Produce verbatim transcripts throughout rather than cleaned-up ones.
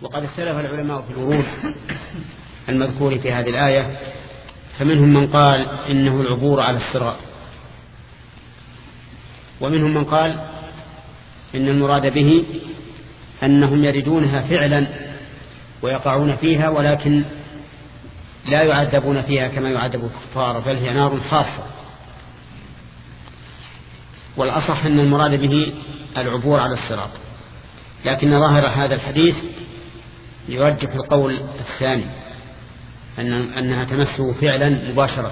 وقد اختلف العلماء في الورود المذكور في هذه الآية، فمنهم من قال إنه العبور على الصراط، ومنهم من قال إن المراد به أنهم يردونها فعلا ويقعون فيها، ولكن لا يعذبون فيها كما يعذب الكفار، بل هي نار خاصة. والأصح أن المراد به العبور على الصراط، لكن ظاهر هذا الحديث يرجح القول الثاني أن أنها تمسه فعلا مباشرة.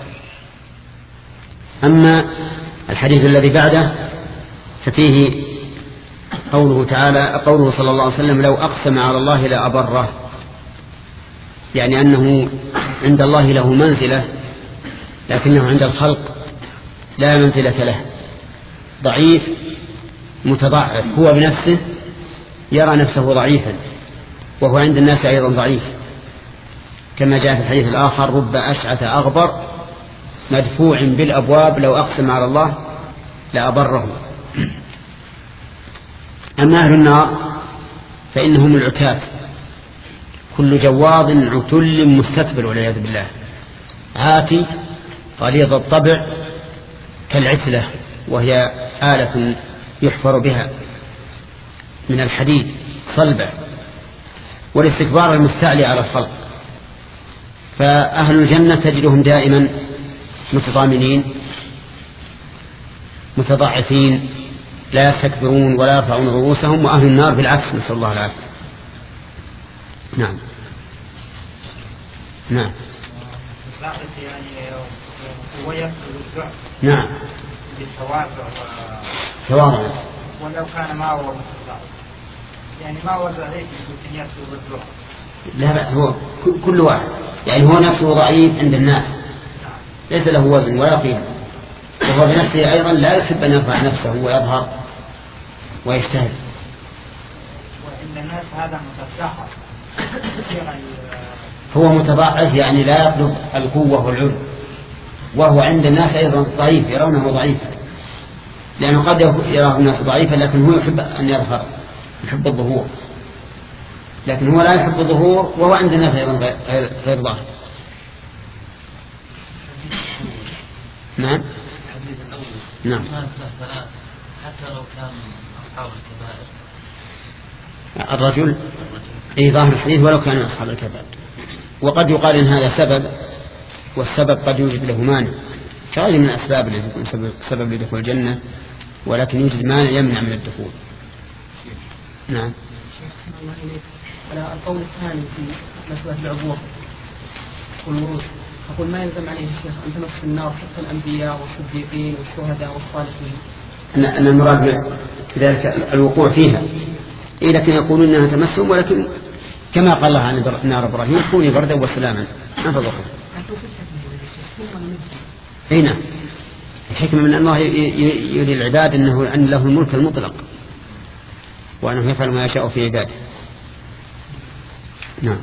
أما الحديث الذي بعده ففيه قوله تعالى قوله صلى الله عليه وسلم لو أقسم على الله لأبره، يعني أنه عند الله له منزلة لكنه عند الخلق لا منزلة له، ضعيف متضعف، هو بنفسه يرى نفسه ضعيفا وهو عند الناس أيضا ضعيف، كما جاء في الحديث الآخر رب أشعث أغبر مدفوع بالأبواب لو أقسم على الله لأبره. أما أهل النار فإنهم العتاة، كل جواظ عتل مستكبر والعياذ بالله، عاتي غليظ الطبع كالعتلة، وهي آلة يحفر بها من الحديد صلبة، والاستكبار المستعلي على الخلق. فأهل الجنة تجدهم دائما متضامنين متضعفين لا يستكبرون ولا يرفعون رؤوسهم، وأهل النار بالعكس، نسأل الله العافية. نعم نعم نعم توارع، ولو كان ما هو يعني ما وزع عليك يمكن يكتب بالدعاء. لا لا، هو كل واحد يعني هو نفسه ضعيف عند الناس ليس له وزن ولا قيمة، وهو بنفسه أيضا لا يحب أن يرفع نفسه ويظهر ويجتهد. وإن الناس هذا متضعف، هو متضعف يعني لا يطلب القوة والعلو، وهو عند الناس أيضا ضعيف يرونه ضعيفا، لأنه قد يراه الناس ضعيفا لكن هو يحب أن يظهر، يحب الظهور، لكن هو لا يحب الظهور وهو عند الناس أيضا غير, غير ظاهر. نعم نعم حتى لو كان أصحاب الكبائر الرجل أي ظاهر الحديث ولو كانوا أصحاب الكبائر. وقد يقال إن هذا سبب، والسبب قد يوجد له مانع كغير من الأسباب التي تكون سبب, سبب لدخول الجنة، ولكن يوجد مانع يمنع من الدخول. نعم. على القول الثاني في مسألة العبور والورود، أقول ما يلزم عليه الشيخ أن تمس النار حتى الأنبياء والصديقين والشهداء والصالحين، أن المراد بذلك الوقوع فيها، إيه لكن يقولون أنها تمسهم، ولكن كما قال الله عن نار إبراهيم كوني بردا وسلاما ما فضلها. أي نعم، الحكمة من الله يري العباد أنه أن له الملك المطلق وأنه يفعل ما يشاء في عباده. نعم.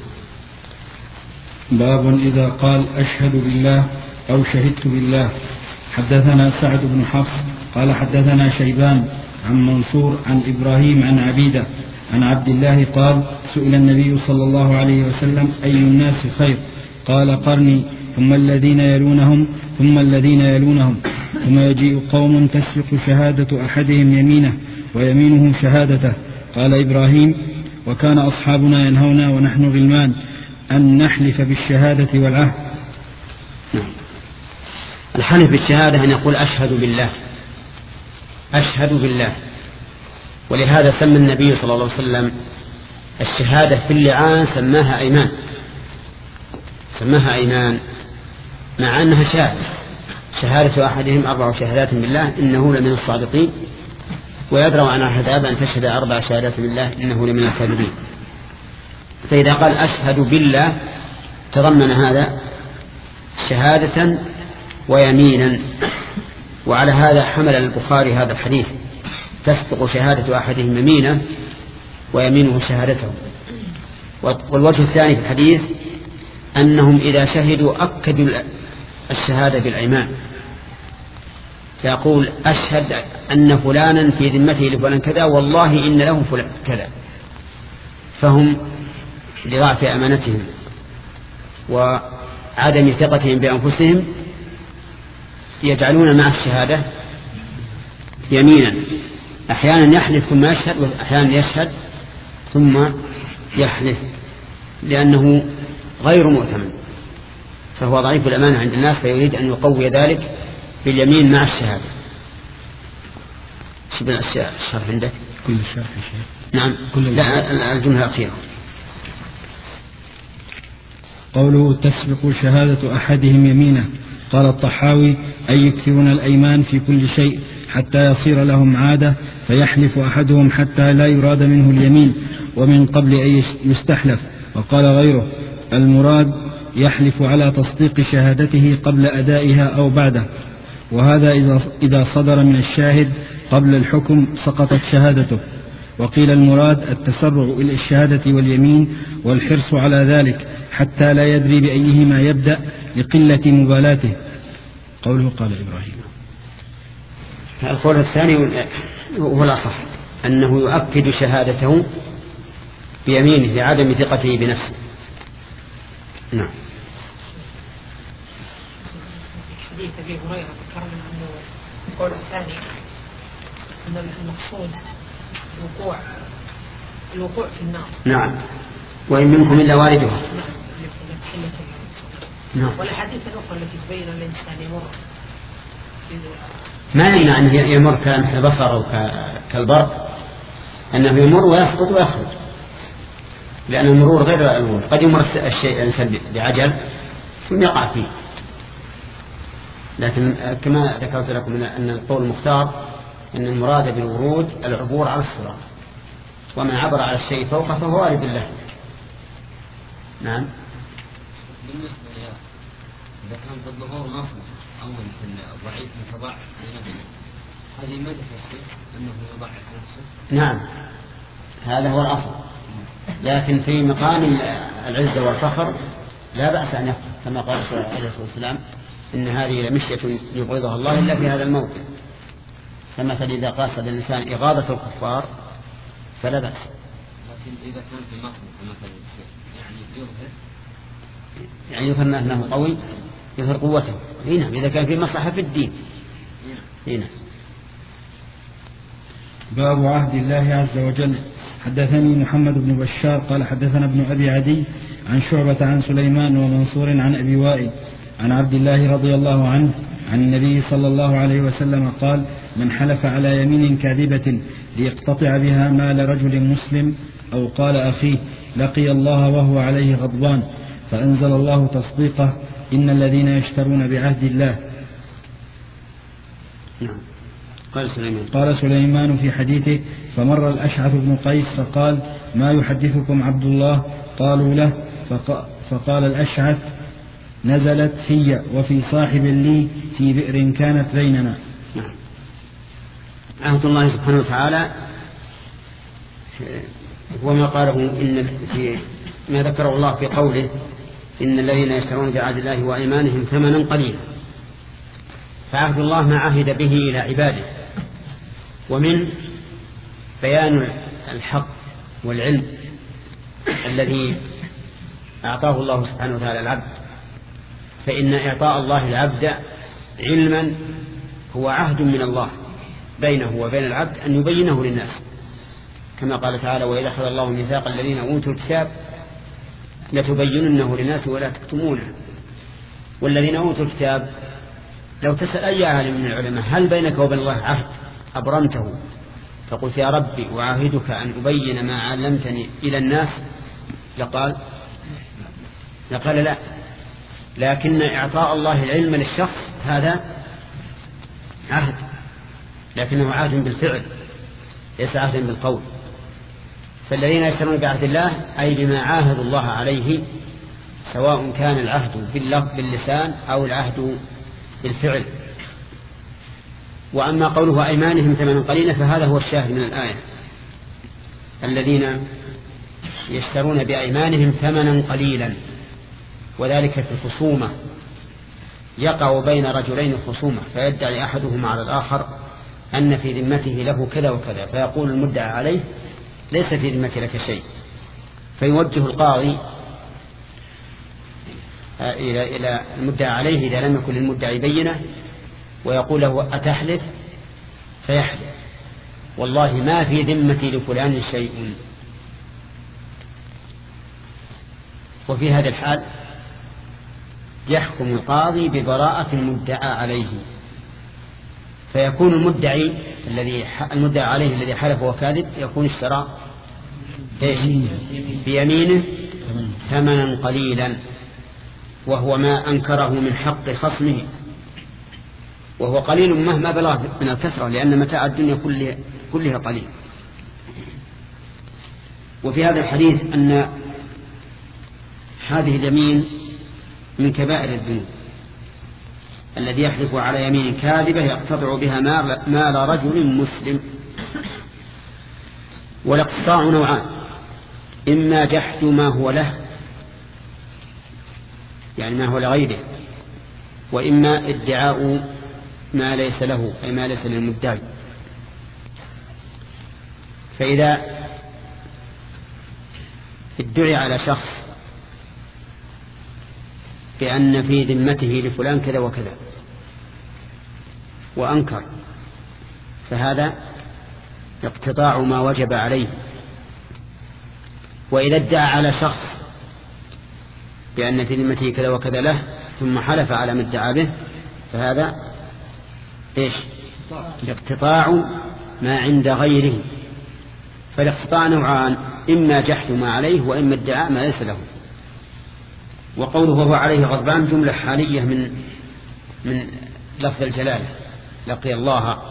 باب إذا قال أشهد بالله أو شهدت بالله. حدثنا سعد بن حفص قال حدثنا شيبان عن منصور عن إبراهيم عن عبيدة عن عبد الله قال سئل النبي صلى الله عليه وسلم أي الناس خير؟ قال قرني ثم الذين يلونهم ثم الذين يلونهم ثم يجيء قوم تسبق شهادة أحدهم يمينه ويمينه شهادته. قال إبراهيم وكان أصحابنا ينهونا ونحن غلمان أن نحلف بالشهادة والعهد. الحلف بالشهادة أن يقول أشهد بالله أشهد بالله، ولهذا سمى النبي صلى الله عليه وسلم الشهادة في اللعان سماها أيمان سماها أيمان مع أنها شهادة. شهادة أحدهم أربع شهادات بالله إنه لمن الصادقين، ويدروا عن الحساب أن تشهد أربع شهادات بالله إنه لمن الكاذبين. فإذا قال أشهد بالله تضمن هذا شهادة ويمينا، وعلى هذا حمل البخاري هذا الحديث تسبق شهادة أحدهم يمينه ويمينه شهادته. والوجه الثاني في الحديث أنهم إذا شهدوا أكدوا الشهادة بالأيمان، فيقول أشهد أن فلانا في ذمته لفلان كذا والله إن له فلان كذا، فهم لضعف أمانتهم وعدم ثقتهم بأنفسهم يجعلون مع الشهادة يمينا، أحيانا يحلف ثم يشهد، وأحيانا يشهد ثم يحلف، لأنه غير مؤتمن، فهو ضعيف الأمانة عند الناس، فيريد أن يقوي ذلك باليمين مع الشهادة. شبه الأشياء الشرح عندك؟ كل الشرح شيء. نعم. كل لا الجملة الأخيرة. قوله تسبق شهادة أحدهم يمينه. قال الطحاوي أي يكثرون الأيمان في كل شيء حتى يصير لهم عادة فيحلف أحدهم حتى لا يراد منه اليمين ومن قبل أن يستحلف. وقال غيره المراد يحلف على تصديق شهادته قبل أدائها أو بعده، وهذا إذا صدر من الشاهد قبل الحكم سقطت شهادته. وقيل المراد التسرع إلى الشهادة واليمين والحرص على ذلك حتى لا يدري بأيهما يبدأ لقلة مبالاته. قوله قال إبراهيم. القول الثاني هو الأصح، أنه يؤكد شهادته بيمينه لعدم ثقته بنفسه. نعم. حديث أبي هريرة ذكرنا أنه القول الثاني أن المقصود الوقوع الوقوع في النار. نعم. وإن منكم إلا واردها. نعم. والحديث الأخرى التي تبين الإنسان يمر ما يمنع أن يمر كلمح بصر أو كالبرق، أنه يمر ويسقط ويخرج، لأن المرور غير المرور. قد يمر الشيء الإنسان بعجل ثم يقع فيه، لكن كما ذكرت لكم أن القول المختار أن المراد بالورود العبور على الصراط، ومن عبر على الشيء فوقه فهو وارد له. نعم. بالنسبة إذا كان الظهور نصب أول في الضعيف متضاعف لنفسه، هذه مدح الشيء أنه يضاعف نفسه. نعم، هذا هو الأصل، لكن في مقام العزة والفخر لا بأس أن يفعل، كما قال صلى الله عليه والسلام إن هذه لمشية يبغضها الله إلا في هذا الموطن. فمثل إذا قاصد الإنسان إغاظة الكفار فلا بأس. لكن إذا كان في مصر مثلا يعني يظهر يعني يظهر أنه قوي، يظهر قوته. هنا إذا كان في مصلحة في الدين. هنا باب عهد الله عز وجل. حدثني محمد بن بشار قال حدثنا ابن أبي عدي عن شعبة عن سليمان ومنصور عن أبي وائل عن عبد الله رضي الله عنه عن النبي صلى الله عليه وسلم قال من حلف على يمين كاذبة ليقتطع بها مال رجل مسلم أو قال أخيه لقي الله وهو عليه غضبان، فأنزل الله تصديقه إن الذين يشترون بعهد الله. نعم. قال سليمان. قال سليمان في حديثه فمر الأشعث بن قيس فقال ما يحدثكم عبد الله؟ قالوا له فقال الأشعث نزلت في وفي صاحب لي في بئر كانت بيننا. نعم. عهد الله سبحانه وتعالى هو ما قاله إن في ما ذكره الله في قوله إن الذين يشترون بعهد الله وأيمانهم ثمنا قليلا. فعهد الله ما عهد به إلى عباده، ومن بيان الحق والعلم الذي أعطاه الله سبحانه وتعالى العبد، فإن إعطاء الله العبد علما هو عهد من الله بينه وبين العبد أن يبينه للناس، كما قال تعالى وإذا أخذ الله ميثاق الذين أوتوا الكتاب لتبيننه للناس ولا تكتمونه. والذين أوتوا الكتاب لو تسأل أي عالم من العلماء هل بينك وبين الله عهد أبرمته فقلت يا ربي أعاهدك أن أبين ما علمتني إلى الناس لقال لقال لا. لكن إعطاء الله العلم للشخص هذا عهد، لكنه عهد بالفعل ليس عهد بالقول. فالذين يشترون بعهد الله أي بما عاهدوا الله عليه، سواء كان العهد باللسان أو العهد بالفعل. وأما قوله أيمانهم ثمنا قليلا فهذا هو الشاهد من الآية، الذين يشترون بأيمانهم ثمنا قليلا، وذلك في الخصومة يقع بين رجلين خصومة فيدعي أحدهما على الآخر أن في ذمته له كذا وكذا، فيقول المدعى عليه ليس في ذمتي لك شيء، فيوجه القاضي إلى إلى المدعى عليه إذا لم يكن للمدعي بينة، ويقول له أتحلف؟ فيحلف والله ما في ذمتي لفلان شيء. وفي هذا الحال يحكم القاضي ببراءة المدعى عليه، فيكون المدعي الذي المدعى عليه الذي حلف وكاذب يكون اشترى بيمينه ثمنا قليلا، وهو ما أنكره من حق خصمه، وهو قليل مهما بلغ من الكثرة، لأن متاع الدنيا كلها, كلها قليل. وفي هذا الحديث أن هذه اليمين من كبائر الذنوب، الذي يحلف على يمين كاذبة يقتطع بها مال رجل مسلم. والاقتطاع نوعان: إما جحد ما هو له، يعني ما هو لغيره، وإما ادعاء ما ليس له، أي ما ليس للمدعي. فإذا ادعي على شخص بأن في ذمته لفلان كذا وكذا وأنكر، فهذا اقتطاع ما وجب عليه. وإذا ادعى على شخص بأن في ذمته كذا وكذا له ثم حلف على ما ادعى به، فهذا إيش؟ اقتطاع ما عند غيره. فالاقتطاع نوعان: إما جحد ما عليه، وإما ادعاء ما ليس له. وقوله وهو عليه غضبان جملة حالية من من لفظ الجلالة لقي الله،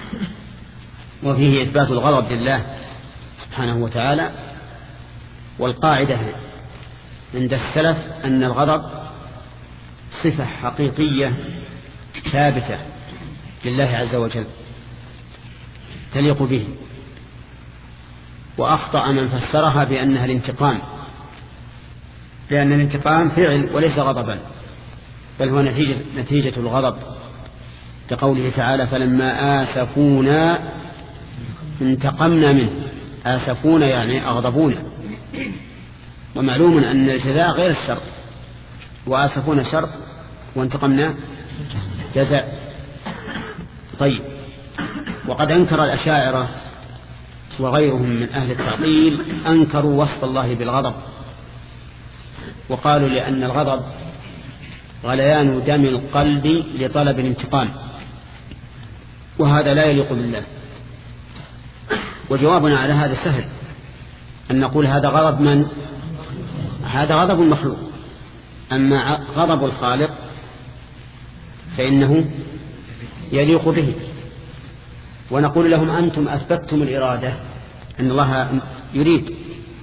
وفيه إثبات الغضب لله سبحانه وتعالى. والقاعدة عند السلف أن الغضب صفة حقيقية ثابتة لله عز وجل تليق به، وأخطأ من فسرها بأنها الانتقام، لأن الانتقام فعل وليس غضبا، بل هو نتيجة, نتيجة الغضب، كقوله تعالى فلما آسفونا انتقمنا منه. آسفونا يعني أغضبونا، ومعلوم أن الجزاء غير الشرط، وآسفونا شرط وانتقمنا جزاء. طيب، وقد أنكر الأشاعرة وغيرهم من أهل التعطيل أنكروا وصف الله بالغضب، وقالوا لأن الغضب غليان دم القلب لطلب الانتقام، وهذا لا يليق بالله. وجوابنا على هذا سهل، أن نقول هذا غضب من؟ هذا غضب المخلوق. أما غضب الخالق فإنه يليق به. ونقول لهم أنتم أثبتتم الإرادة أن الله يريد،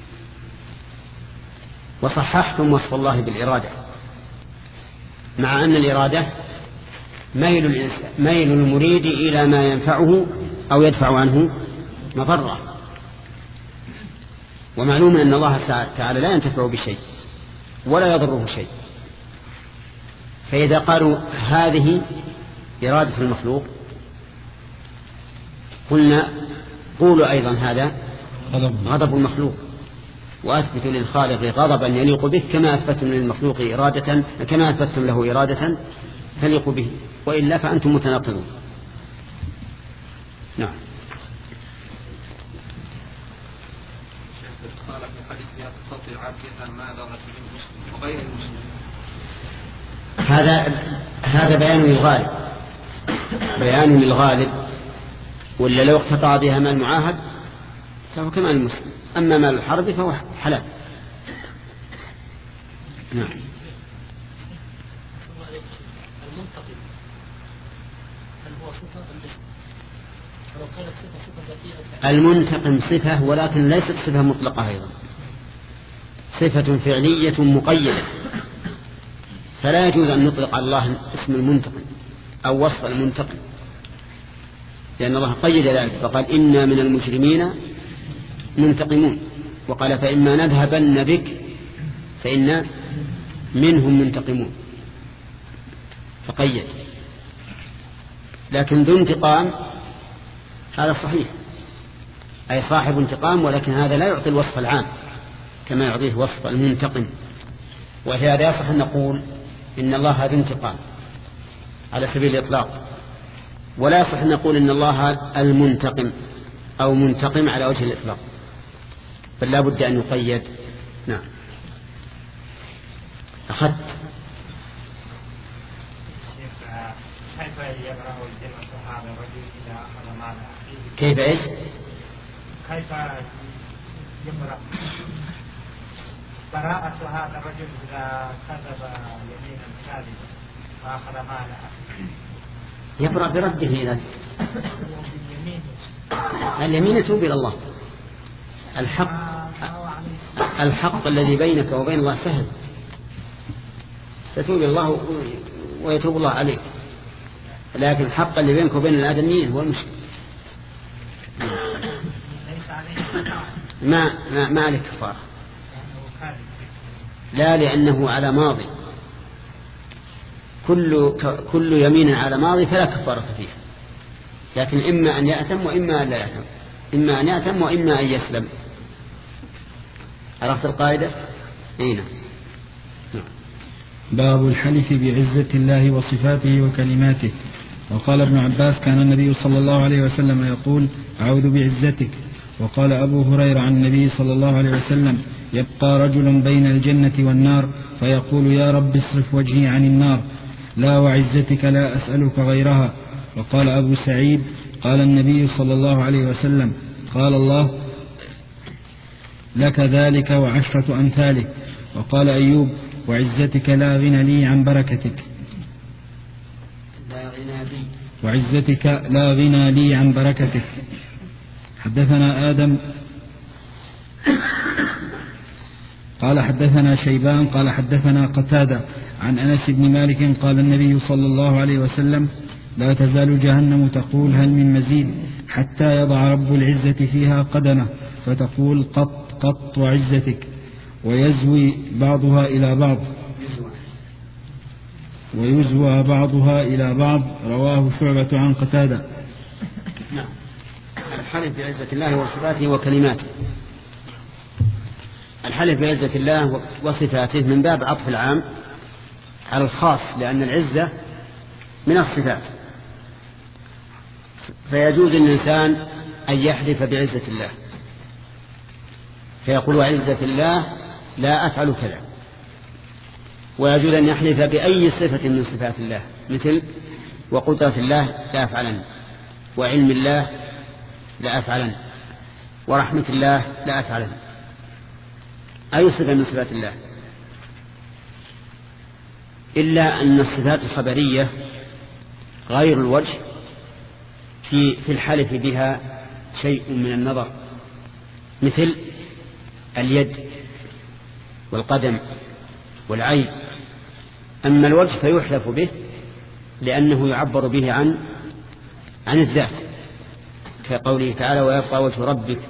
وصححتم وصف الله بالإرادة، مع أن الإرادة ميل, ميل المريد إلى ما ينفعه أو يدفع عنه مضرة. ومعلوم أن الله تعالى لا ينتفع بشيء ولا يضره شيء. فإذا قالوا هذه إرادة المخلوق قلنا قولوا أيضا هذا غضب المخلوق، وأثبتوا للخالق غضبا يليق به كما أثبتم للمخلوق إرادة، كما أثبتم له إرادة تليق به، وإلا فأنتم متناقضون. نعم. قال في حديثها تستطيع بها مال رجل مسلم وغير المسلم. هذا هذا بيان للغالب، بيان للغالب، ولا لو اقتطع بها مال معاهد فهو كمال المسلم، أما مال الحرب فهو حلال. نعم. المنتقم هل هو صفة أم اسم؟ فلو كانت صفة صفة ذاتية. المنتقم صفة، ولكن ليست صفة مطلقة أيضا، صفة فعلية مقيدة، فلا يجوز أن نطلق على الله اسم المنتقم أو وصف المنتقم، لأن الله قيد ذلك فقال إنا من المجرمين منتقمون، وقال فإما نذهبن بك فإنا منهم منتقمون، فقيد. لكن ذو انتقام هذا صحيح، أي صاحب انتقام، ولكن هذا لا يعطي الوصف العام كما يعطيه وصف المنتقم. وهذا يصح أن نقول إن الله ذو انتقام على سبيل الإطلاق، ولا يصح أن نقول إن الله المنتقم أو منتقم على وجه الإطلاق، بل لا بد أن يقيد. نعم. أخذت كيف يبرأ ذمة هذا الرجل إذا أخذ مال أخيه؟ كيف إيش؟ كيف يبرأ براءة هذا الرجل إذا كذب يمينا كاذبا وأخذ مال أخيه؟ يبرأ برده إذا اليمين يتوب إلى الله. الحق الحق الذي بينك وبين الله سهل، تتوب إلى الله ويتوب الله عليك، لكن الحق اللي بينك وبين الآدميين هو المشكلة. ما ما ما عليك كفارة، لا، لأنه على ماضي، كل كل يمين على ماضي فلا كفارة فيها، لكن إما أن يأثم وإما أن لا يأثم، إما أن يأثم وإما أن يسلم. عرفت القاعدة؟ أين؟ باب الحلف بعزة الله وصفاته وكلماته. وقال ابن عباس: كان النبي صلى الله عليه وسلم يقول: أعوذ بعزتك. وقال أبو هريرة عن النبي صلى الله عليه وسلم: يبقى رجل بين الجنة والنار فيقول: يا رب اصرف وجهي عن النار، لا وعزتك لا أسألك غيرها. وقال أبو سعيد: قال النبي صلى الله عليه وسلم: قال الله: لك ذلك وعشرة أمثاله. وقال أيوب: وعزتك لا غنى لي عن بركتك، لا غنى بي، وعزتك لا غنى لي عن بركتك. حدثنا آدم قال حدثنا شيبان قال حدثنا قتادة عن أنس بن مالك قال النبي صلى الله عليه وسلم: لا تزال جهنم تقول هل من مزيد، حتى يضع رب العزة فيها قدمه فتقول: قط قط وعزتك، ويزوي بعضها إلى بعض ويزوى بعضها إلى بعض. رواه شعبة عن قتادة. نعم. الحلف بعزة الله وصفاته وكلماته. الحلف بعزة الله وصفاته من باب عطف العام على الخاص، لأن العزة من الصفات، فيجوز للإنسان أن يحلف بعزة الله فيقول: وعزة الله لا أفعل كذا. ويجوز أن يحلف بأي صفة من صفات الله، مثل: وقدرة الله لا أفعلن، وعلم الله لا أفعلن، ورحمة الله لا أفعلن، أي صفة من صفات الله، إلا أن الصفات الخبرية غير الوجه في في الحلف بها شيء من النظر، مثل اليد والقدم والعين. أما الوجه فيحلف به لأنه يعبر به عن عن الذات، كقوله تعالى: ويبقى وجه ربك.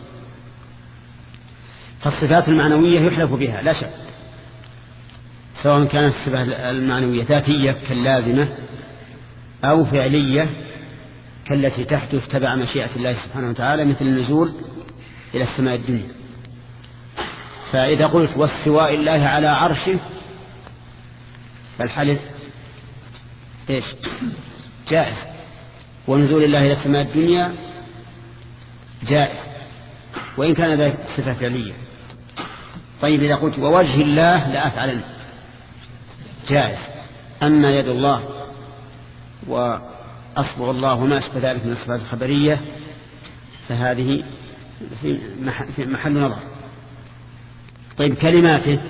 فالصفات المعنوية يحلف بها لا شك، سواء كانت الصفة المعنوية ذاتية كاللازمة أو فعلية كالتي تحدث تبع مشيئة الله سبحانه وتعالى، مثل النزول إلى السماء الدنيا. فإذا قلت: واستواء الله على عرشه، فالحلف إيش؟ جائز. ونزول الله إلى السماء الدنيا جائز، وإن كان ذلك صفة فعلية. طيب إذا قلت: ووجه الله لا أفعلن، جائز. أما يد الله وأصبع الله وما أشبه ذلك من الصفات الخبرية فهذه في محل نظر. طيب كلماته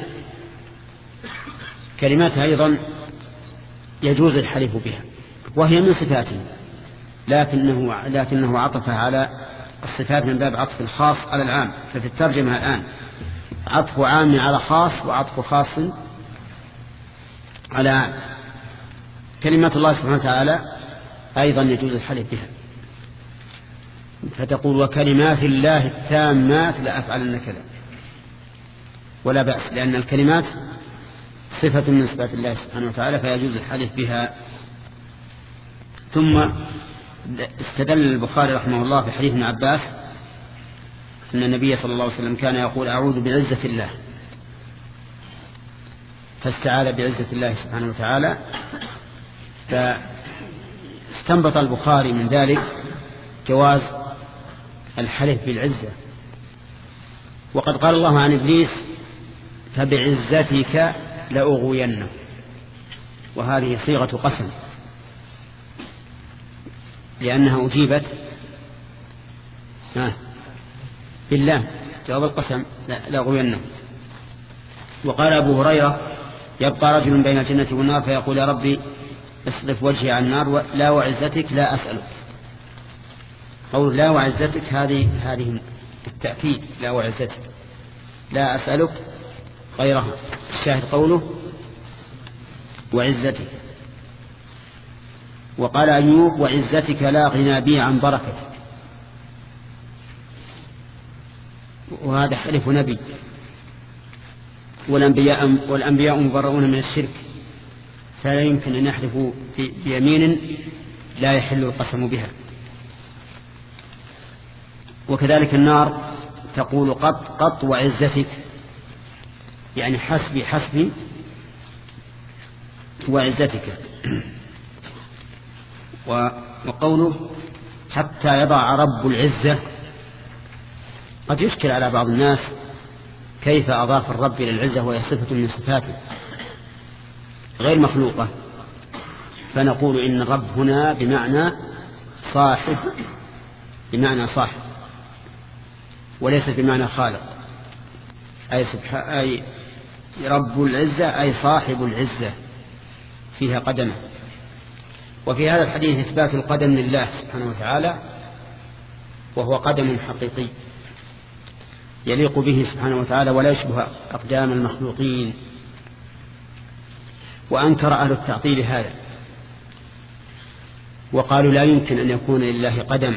كلماته أيضا يجوز الحلف بها، وهي من صفاته، لكنه لكنه عطف على الصفات من باب عطف الخاص على العام. ففي الترجمة الآن عطف عام على خاص وعطف خاص على عام. كلمات الله سبحانه وتعالى أيضا يجوز الحلف بها، فتقول: وكلمات الله التامات لأفعلن كذا، ولا بأس، لأن الكلمات صفة من صفات الله سبحانه وتعالى فيجوز الحلف بها. ثم استدل البخاري رحمه الله في حديث ابن عباس أن النبي صلى الله عليه وسلم كان يقول: أعوذ بعزة الله فاستعاذ بعزة الله سبحانه وتعالى. فاستنبط البخاري من ذلك جواز الحلف بالعزة. وقد قال الله عن إبليس فبعزتك لأغوينه، وهذه صيغة قسم لأنها أجيبت بالله جواب القسم لأغوينه. وقال أبو هريرة يبقى رجل بين الجنة والنار فيقول يا ربي اصرف وجهي عن النار لا وعزتك لا أسألك. قول لا وعزتك هذه هذه التأكيد، لا وعزتك لا أسألك غيرها. الشاهد قوله وعزتك. وقال أيوب وعزتك لا غنى بي عن بركتك، وهذا حلف نبي، والأنبياء, والأنبياء مبرؤون من الشرك، فلا يمكن أن يحلفوا بيمين لا يحل القسم بها. وكذلك النار تقول قط قط وعزتك، يعني حسبي حسبي وعزتك. وقوله حتى يضع رب العزة قد يشكل على بعض الناس كيف أضاف الرب إلى العزة وهي صفة من صفاته غير مخلوقة. فنقول إن الرب هنا بمعنى صاحب، بمعنى صاحب وليس بمعنى خالق. أي, أي رب العزة أي صاحب العزة فيها قدمه. وفي هذا الحديث إثبات القدم لله سبحانه وتعالى، وهو قدم حقيقي يليق به سبحانه وتعالى ولا يشبه أقدام المخلوقين. وأنكر أهل التعطيل هذا وقالوا لا يمكن أن يكون لله قدم،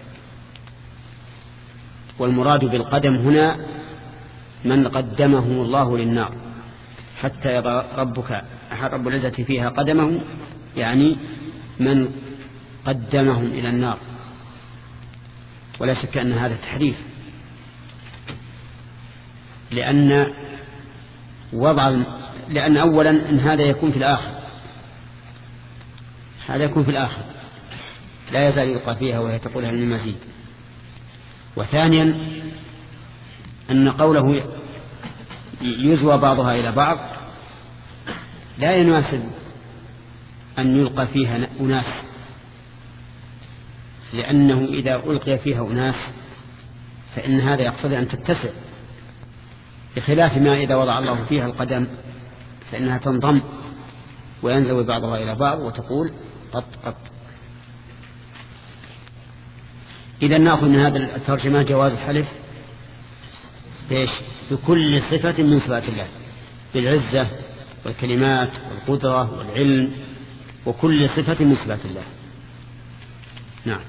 والمراد بالقدم هنا من قدمه الله للنار حتى يضع ربك رب العزة فيها قدمه، يعني من قدمهم إلى النار. ولا شك أن هذا تحريف، لأن وضع لأن أولا إن هذا يكون في الآخر، هذا يكون في الآخر لا يزال يلقى فيها وهي تقول هل من مزيد. وثانيا أن قوله يزوى بعضها إلى بعض لا يناسب أن يلقى فيها أناس، لأنه إذا ألقي فيها أناس فإن هذا يقتضي أن تتسع، بخلاف ما إذا وضع الله فيها القدم فإنها تنضم وينزوي بعضها إلى بعض وتقول قط قط. إذا نأخذ من هذا الترجمة جواز الحلف إيش؟ بكل صفة من صفات الله، بالعزة والكلمات والقدرة والعلم وكل صفة من صفات الله. نعم.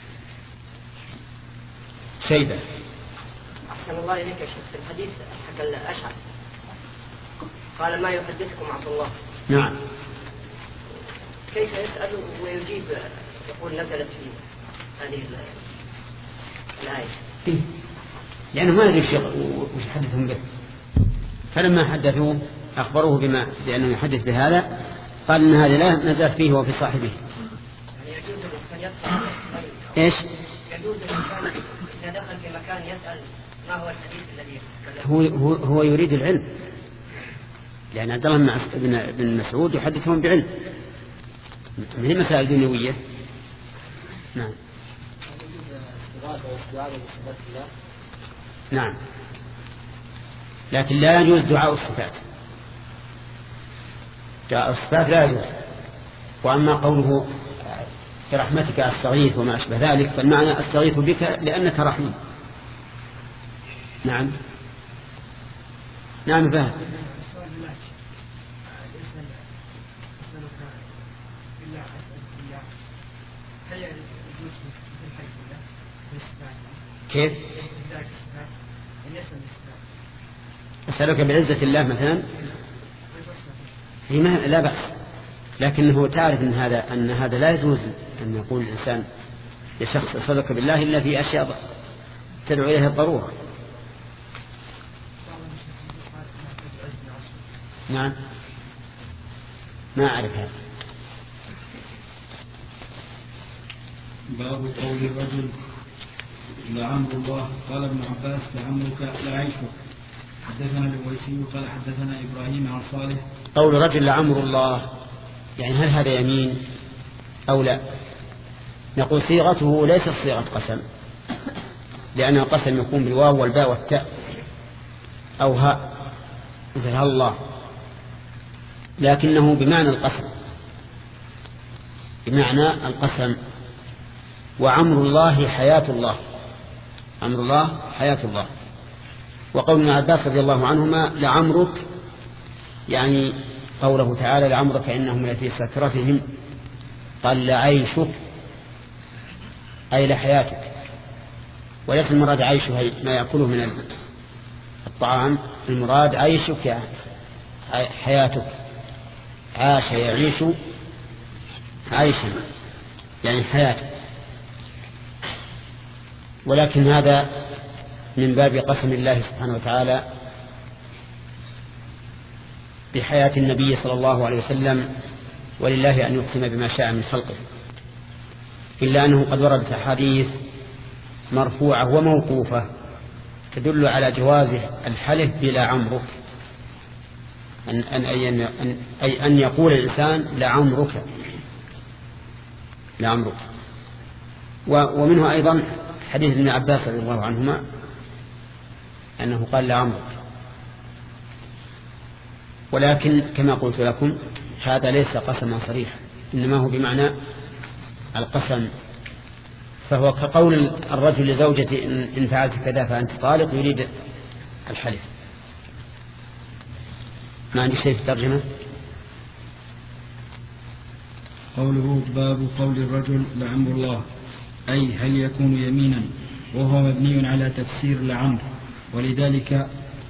شيبة. أحسن الله إليك يا شيخ. في الحديث حق الأشعري قال ما يحدثكم عبد الله. نعم. كيف يسأل ويجيب يقول نزلت في هذه الآية؟ إيه؟ لأنه ما يدري وش يحدثهم به، فلما حدثوه أخبروه بما بأنه يحدث بهذا قال إن هذا لا نزلت فيه وفي صاحبه. يعني يجوز الإنسان يسأل إيش؟ يجوز الإنسان إذا دخل في مكان يسأل ما هو الحديث الذي هو, هو, هو يريد العلم، لأن عبد الله بن مسعود يحدثهم بعلم من هي مسائل دنيوية. نعم. نعم، لكن لا يجوز دعاء الصفات، دعاء الصفات لا يجوز. وأما قوله برحمتك أستغيث وما أشبه ذلك فالمعنى أستغيث بك لأنك رحيم. نعم. نعم فهم. كيف؟ أسألك بعزة الله مثلا لا بأس، لكنه تعرف أن هذا أن هذا لا يجوز أن يقول الإنسان لشخص أسألك بالله إلا في أشياء تدعو إليها الضرورة. نعم. ما أعرف هذا. باب قول الرجل لعمر الله قال ابن عباس لعمرك لعيشك. حدثنا الويسي قال حدثنا إبراهيم عن صالح. قول رجل لعمر الله يعني هل هذا يمين أو لا؟ نقول صيغته ليست صيغة قسم، لأن القسم يكون بالواو والباء والتاء أو هاء مثل الله، لكنه بمعنى القسم، بمعنى القسم. وعمر الله حياة الله، عمر الله حياة الله. وقول ابن عباس رضي الله عنهما لعمرك يعني قوله تعالى لعمرك إنهم لفي سكرتهم، قال لعيشك أي لحياتك، وليس المراد عيش ما يأكله من الطعام، المراد عيشك يعني حياتك. عاش يعيش عيشا يعني حياتك. ولكن هذا من باب قسم الله سبحانه وتعالى بحياة النبي صلى الله عليه وسلم، ولله أن يقسم بما شاء من خلقه، إلا أنه قد وردت أحاديث مرفوعة وموقوفة تدل على جواز الحلف بلا عمرك، أن, أن, أن, أي أن يقول الإنسان لعمرك لعمرك. ومنه أيضا حديث ابن عباس رضي الله عنهما أنه قال لعمرك، ولكن كما قلت لكم هذا ليس قسما صريحا، إنما هو بمعنى القسم، فهو كقول الرجل لزوجته إن فعلت كذا فأنت طالق، يريد الحلف. ما عندي شيء في الترجمة. قوله باب قول الرجل لعمر الله أي هل يكون يمينا، وهو مبني على تفسير لعمر، ولذلك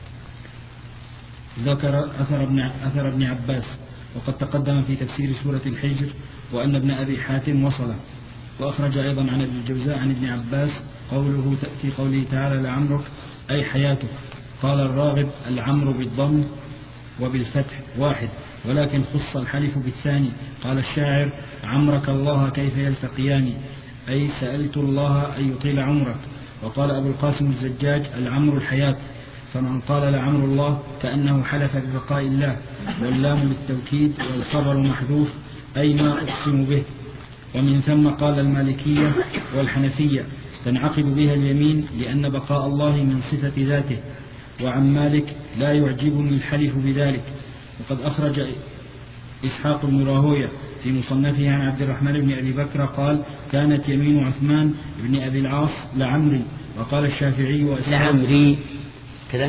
ذكر أثر ابن, أثر ابن عباس، وقد تقدم في تفسير سورة الحجر وأن ابن أبي حاتم وصله. وأخرج أيضا عن ابن الجوزاء عن ابن عباس قوله في قوله تعالى لعمرك أي حياتك. قال الراغب العمر بالضم وبالفتح واحد، ولكن خص الحلف بالثاني. قال الشاعر عمرك الله كيف يلتقيان، أي سألت الله أن يطيل عمرك. وقال أبو القاسم الزجاج العمر الحياة، فمن قال لعمر الله كأنه حلف ببقاء الله، واللام للتوكيد والخبر محذوف أي ما أقسم به. ومن ثم قال المالكية والحنفية تنعقد بها اليمين لأن بقاء الله من صفة ذاته. وعن مالك لا يعجبني الحلف بذلك. وقد أخرج إسحاق بن راهوية في مصنفه عن عبد الرحمن بن أبي بكر قال كانت يمين عثمان بن أبي العاص لعمري. وقال الشافعي وإسحاق لعمري كذا.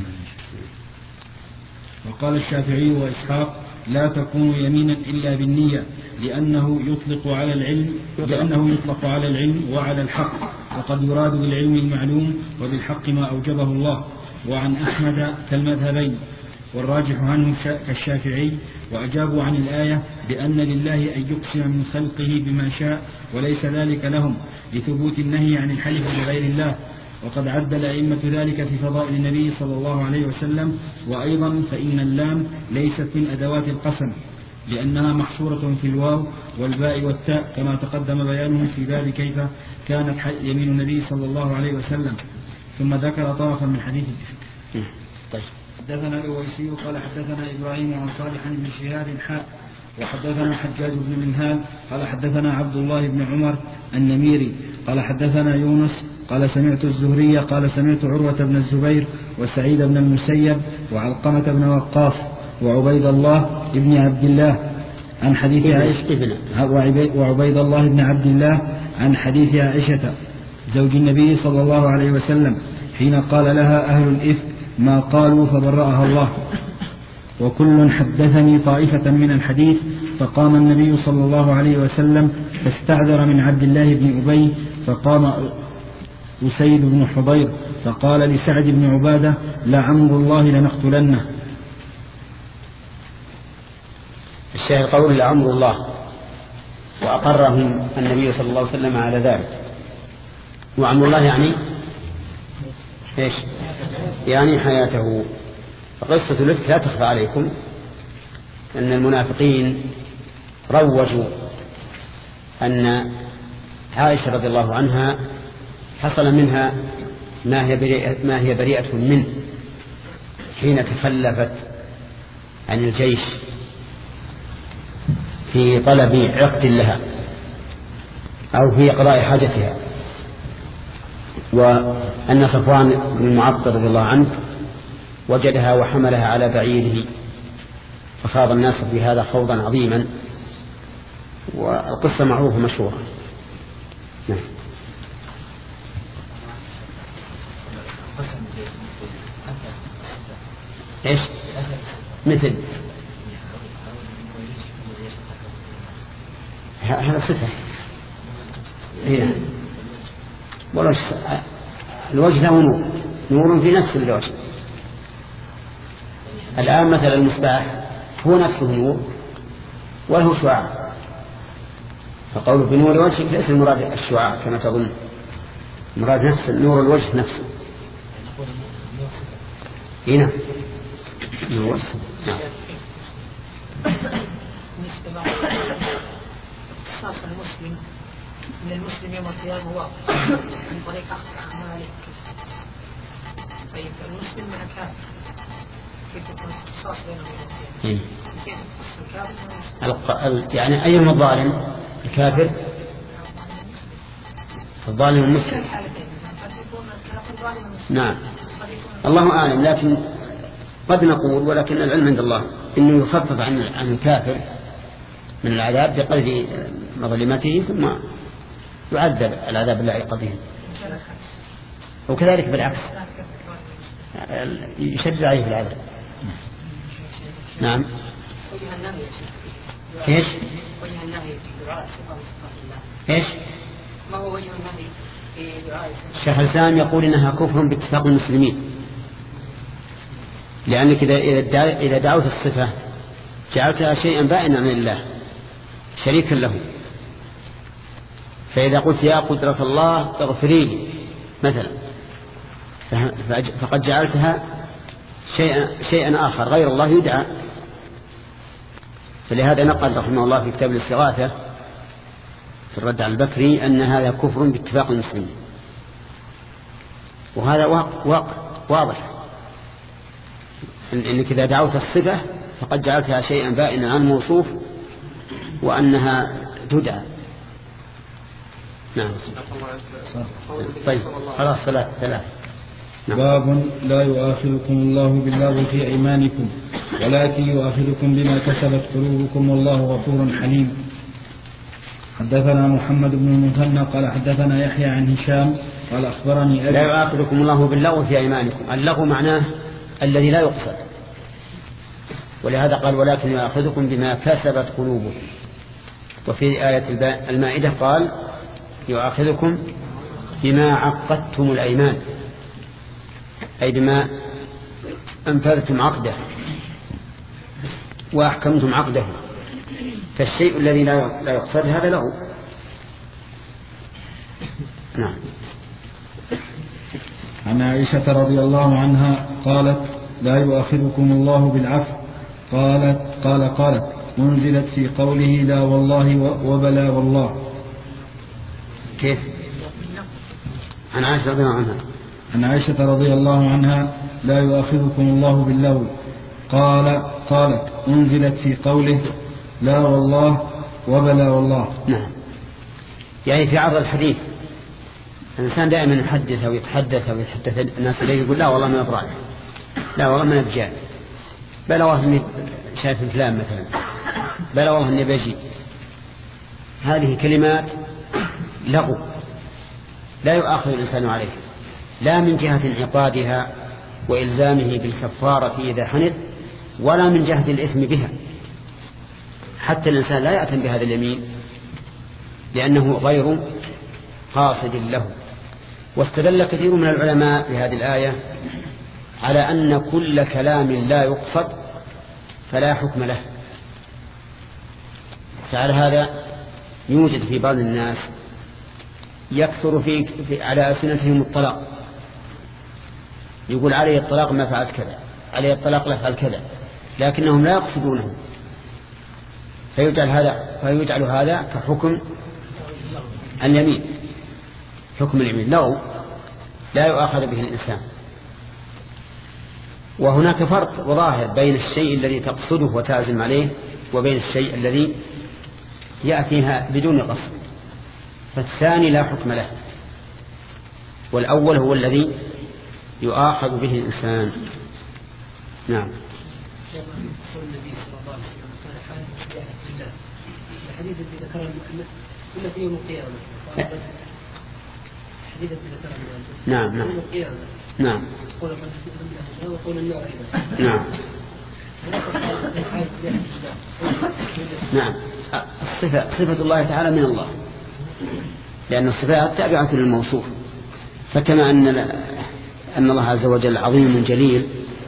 وقال الشافعي وإسحاق لا تكون يمينا إلا بالنية، لأنه يطلق على العلم لأنه يطلق على العلم وعلى الحق، وقد يراد بالعلم المعلوم وبالحق ما أوجبه الله. وعن أحمد كالمذهبين، والراجح عنه كالشافعي. وأجابوا عن الآية بأن لله أن يقسم من خلقه بما شاء وليس ذلك لهم، لثبوت النهي عن الحلف بغير الله. وقد عد الأئمة ذلك في فضائل النبي صلى الله عليه وسلم. وأيضا فإن اللام ليست من أدوات القسم، لأنها محصورة في الواو والباء والتاء، كما تقدم بيانه في باب كيف كانت يمين النبي صلى الله عليه وسلم. ثم ذكر طرفا من حديث الإفك. طيب. حدثنا الويسي قال حدثنا إبراهيم عن صالح بن شهاب حاء، وحدثنا حجاج بن منهال قال حدثنا عبد الله بن عمر النميري قال حدثنا يونس قال سمعت الزهري قال سمعت عروة بن الزبير وسعيد بن المسيب وعلقمة بن وقاص وعبيد الله بن عبد الله عن حديث عائشة وعبيد الله بن عبد الله عن حديث عائشة زوج النبي صلى الله عليه وسلم حين قال لها أهل الإثم ما قالوا فبرأها الله. وكل حدثني طائفة من الحديث. فقام النبي صلى الله عليه وسلم فاستعذر من عبد الله بن أبي، فقام أسيد بن حضير فقال لسعد بن عبادة لعمر الله لنقتلنه. الشاهد قول لعمر الله، وأقرهم النبي صلى الله عليه وسلم على ذلك. وعمر الله يعني إيش؟ يعني حياته. فقصة الإفك لا تخفى عليكم، أن المنافقين روجوا أن عائشة رضي الله عنها حصل منها ما هي بريئة, ما هي بريئة منه حين تخلفت عن الجيش في طلب عقد لها أو في قضاء حاجتها، وأن صفوان بن المعطل رضي الله عنه وجدها وحملها على بعيره فخاض الناس في هذا خوضا عظيما، والقصة معروفة مشهورة. نعم. ايش مثل هذا صفة هنا الوجه له نور نور في نفس الوجه. الآن مثل المصباح هو نفسه نور وله شعاع، فقوله بنور وجهك ليس المراد الشعاع كما تظن، مراد نفس نور الوجه نفسه. هنا نور. نعم. قصاص المسلم من المسلم يوم القيامة واقع من طريق أخذ أعماله. طيب المسلم من الكافر كيف يكون القصاص بينهم يوم القيامة؟ يعني أيهما الظالم؟ الكافر الظالم المسلم. نعم الله أعلم، لكن قد نقول ولكن العلم عند الله إنه يخفف عن عن الكافر من العذاب بقدر مظلمته ثم يعذب العذاب اللائق به، وكذلك بالعكس يشد عليه في العذاب. نعم. ايش؟ وجه النهي في دعاء صفة من صفات الله. ايش؟ ما هو وجه النهي في دعاء صفة؟ الشيخ الإسلام يقول إنها كفر باتفاق المسلمين، لأنك إذا دعوت الصفة جعلتها شيئا بائنا عن الله شريكا له. فإذا قلت يا قدرة الله اغفري لي مثلا فقد جعلتها شيئا, شيئا آخر غير الله يدعى. فلهذا نقل رحمه الله في كتاب الاستغاثة في الرد على البكري أن هذا كفر باتفاق المسلمين، وهذا واقع واضح إنك إذا دعوت الصفة فقد جعلتها شيئا بائنا عن موصوف وأنها تدعى. نعم. طيب خلاص ثلاث ثلاث. نعم. باب لا يؤاخذكم الله باللغو في أيمانكم ولكن يؤاخذكم بما كسبت قلوبكم والله غفور حليم. حدثنا محمد بن المثنى قال حدثنا يحيى عن هشام قال أخبرني أبي. لا يؤاخذكم الله باللغو في أيمانكم، اللغو معناه الذي لا يقصد، ولهذا قال ولكن يؤاخذكم بما كسبت قلوبكم. وفي آية المائدة قال يؤاخذكم بما عقدتم الأيمان، أي بما أنفذتم عقده وأحكمتم عقده. فالشيء الذي لا يقصد هذا له. نعم. عن عائشة رضي الله عنها قالت لا يؤاخذكم الله بالعفو قالت قال قالت أنزلت في قوله لا والله وبلا والله. كيف؟ عن عائشة رضي الله عنها عن عائشة رضي الله عنها لا يؤاخذكم الله باللغو قال قالت أنزلت في قوله لا والله وبلا والله. نعم. يعني في عرض الحديث الإنسان دائما يحدث أو يتحدث أو يتحدث الناس إليه يقول لا والله ما أبرأ، لا والله ما نبجان، بلا والله إني شايف فلان مثلا، بلا والله إني بجي. هذه كلمات لغو لا يؤاخذ الإنسان عليه، لا من جهة انعقادها وإلزامه بالكفارة إذا حنث، ولا من جهة الإثم بها. حتى الإنسان لا يأتم بهذا اليمين لأنه غير قاصد له. واستدل كثير من العلماء بهذه الآية على أن كل كلام لا يقصد فلا حكم له. فعلى هذا يوجد في بعض الناس يكثر في, في على ألسنتهم الطلاق، يقول عليه الطلاق ما فعلت كذا، عليه الطلاق لا فعل كذا، لكنهم لا يقصدونه فيجعل هذا فيجعل هذا كحكم اليمين، حكم اليمين لو لا يؤاخذ به الإنسان. وهناك فرق وظاهر بين الشيء الذي تقصده وتعزم عليه وبين الشيء الذي يأتيها بدون قصد، فالثاني لا حكم له، والأول هو الذي يؤاخذ به الإنسان. نعم. النبي صلى الله عليه وسلم قال حال سبحانه بالله، الحديث الذي ذكره المؤلف إلا في يوم القيامة، الحديث الذي ذكره المؤلف نعم نعم يوم القيامة، نعم قول من تسلم وقول النار أيضا. نعم نعم. الصفة صفة الله تعالى من الله، لأن الصفات تابعة للموصوف، فكما أن أن الله عز وجل عظيم جليل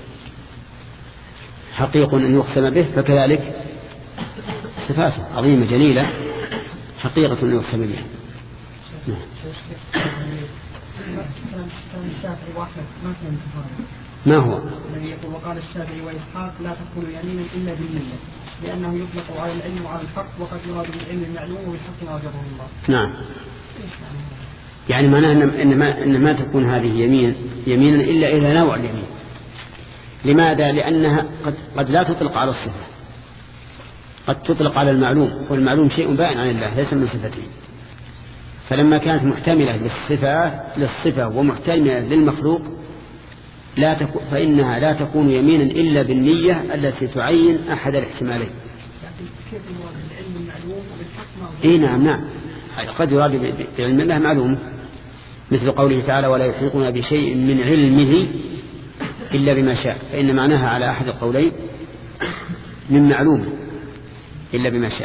حقيق أن يقسم به، فكذلك صفاته عظيمة جليلة حقيقة أن يقسم به. ما هو؟ الذي يقول وقال الشافعي وإسحاق لا تكون يمينا إلا بالنية، لأنه يطلق على العلم وعلى الحق، وقد يراد بالعلم المعلوم وبالحق ما وجبه الله. نعم. يعني معناه إن ما, إن ما تكون هذه يمين يمينا إلا إذا نوع اليمين. لماذا؟ لأنها قد, قد لا تطلق على الصفة، قد تطلق على المعلوم، والمعلوم شيء بائن عن الله ليس من صفته. فلما كانت محتملة للصفة للصفة ومحتملة للمخلوق لا تكون، فإنها لا تكون يمينا إلا بالنية التي تعين أحد الاحتمالين. كيف يراد بالعلم المعلوم وبالحق ما وجبه؟ إيه نعم نعم. قد يراد بعلم الله معلوم، مثل قوله تعالى ولا يحيطون بشيء من علمه إلا بما شاء، فإن معناها على أحد القولين من معلوم إلا بما شاء.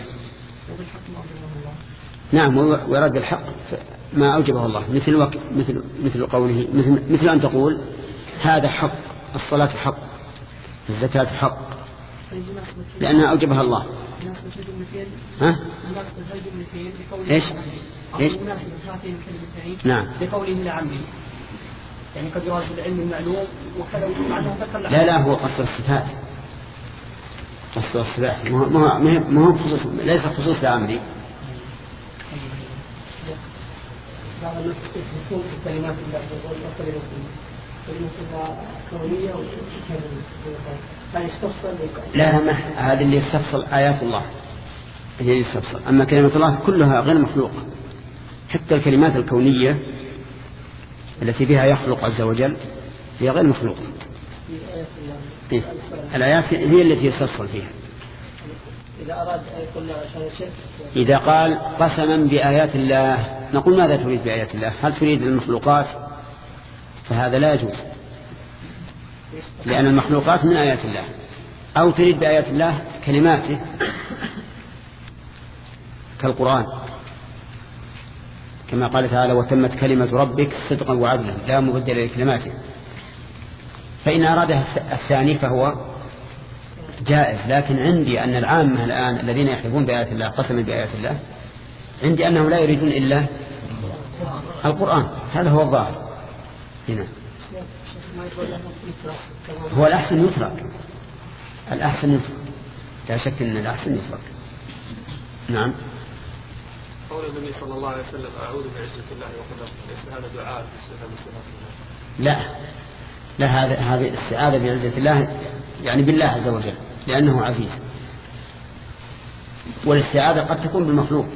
نعم. ويراد بالحق ما أوجبه الله، مثل وك... مثل مثل قوله مثل مثل أن تقول هذا حق، الصلاة حق، الزكاة حق، لأنها أوجبها الله. ها؟ إيش؟ إيش؟ نعم. لقوله لعمري، يعني قد يراد بالعلم المعلوم وكذا معناه ذكر. لا لا، هو قصد الصفات، قصد الصفات، ما هو ما هو خصوص، ليس خصوص لعمري. بعض الناس يكون في كلمات الله والكلمات كلمة كونية لا يستفصل. لا ما هذا اللي يستفصل آيات الله اللي يستفصل، أما كلمة الله كلها غير مخلوقة، حتى الكلمات الكونية التي بها يخلق عز وجل هي غير مخلوقة. إيه؟ الآيات هي التي يستفصل فيها. إذا أراد يقول عشان الشرك، إذا قال قسما بآيات الله نقول ماذا تريد بآيات الله؟ هل تريد المخلوقات؟ فهذا لا يجوز، لأن المخلوقات من آيات الله. أو تريد بآيات الله كلماته كالقرآن، كما قال تعالى وتمت كلمة ربك صدقا وعدلا لا مبدل لكلماته. فإن أراد الثاني فهو جائز، لكن عندي أن العامة الآن الذين يحلفون بآيات الله قسما بآيات الله عندي أنهم لا يريدون إلا القرآن، هذا هو الظاهر هنا. هو الأحسن يترك، الأحسن يترك، لا شك أن الأحسن يترك. نعم. قول النبي صلى الله عليه وسلم أعوذ بعزة الله وقدرته، ليس هذا دعاء باستعاذة بصفات الله؟ لا لا، هذا هذه الاستعاذة بعزة الله يعني بالله عز وجل لأنه عزيز. والاستعاذة قد تكون بالمخلوق،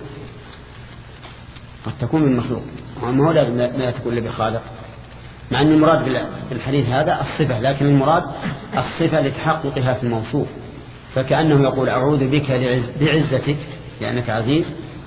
قد تكون بالمخلوق، ما هو لازم ما تكون إلا بخالق، مع أن المراد بالحديث هذا الصفة، لكن المراد الصفة لتحققها في الموصوف، فكأنه يقول أعوذ بك بعزتك لأنك عزيز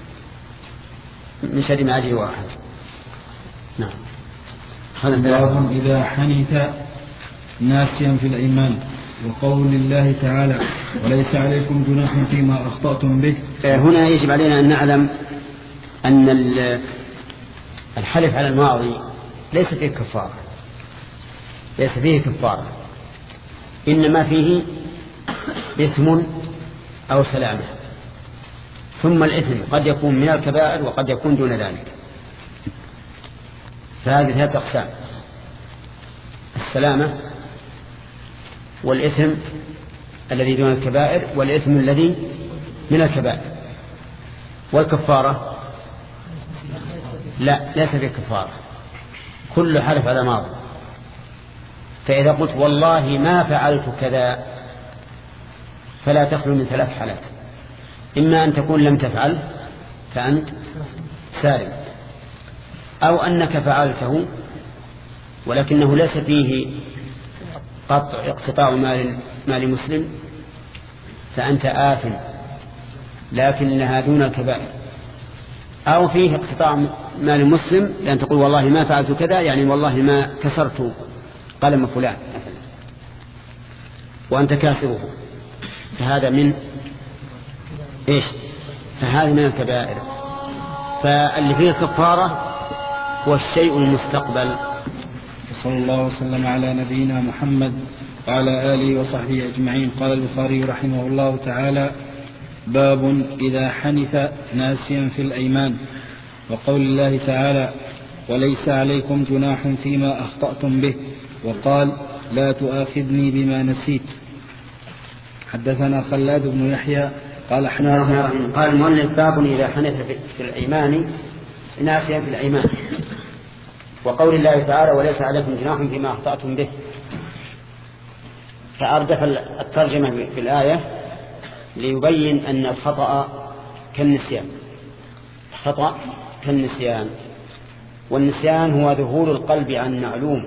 من شر ما أجري واحد. نعم. باب إذا حنث ناسيا في الإيمان، وقول الله تعالى وليس عليكم جناح فيما أخطأتم به. هنا يجب علينا أن نعلم أن الحلف على الماضي ليس فيه كفارة، ليس فيه كفارة، إنما فيه إثم أو سلامة. ثم الإثم قد يكون من الكبائر وقد يكون دون ذلك، فهذه ثلاثة أقسام: السلامة والإثم الذي دون الكبائر والإثم الذي من الكبائر. والكفارة لا، ليس في كفارة، كل حلف على ماضي. فإذا قلت والله ما فعلت كذا فلا تخلو من ثلاث حالات: إما أن تكون لم تفعل فأنت سالم، أو أنك فعلته ولكنه ليس فيه قطع اقتطاع مال, مال مسلم فأنت آثم لكنها دون الكبائر، أو فيه اقتطاع مال مسلم لأن تقول والله ما فعلت كذا، يعني والله ما كسرت قلم فلان وأنت كاسره، فهذا من إيش؟ فهذا من الكبائر. فاللي فيه كفارة هو الشيء المستقبل. صلى الله وسلم على نبينا محمد وعلى آله وصحبه أجمعين. قال البخاري رحمه الله تعالى: باب إذا حنث ناسيا في الأيمان، وقول الله تعالى: وليس عليكم جناح فيما أخطأتم به، وقال: لا تؤاخذني بما نسيت. حدثنا خلاد بن يحيى قال حدثنا قال المؤلف: باب إذا حنث في الأيمان ناسيا في الأيمان، وقول الله تعالى: وليس عليكم جناح فيما أخطأتم به. فأردف الترجمة في الآية ليبين أن الخطأ كالنسيان، خطأ كالنسيان، والنسيان هو ذهول القلب عن معلوم،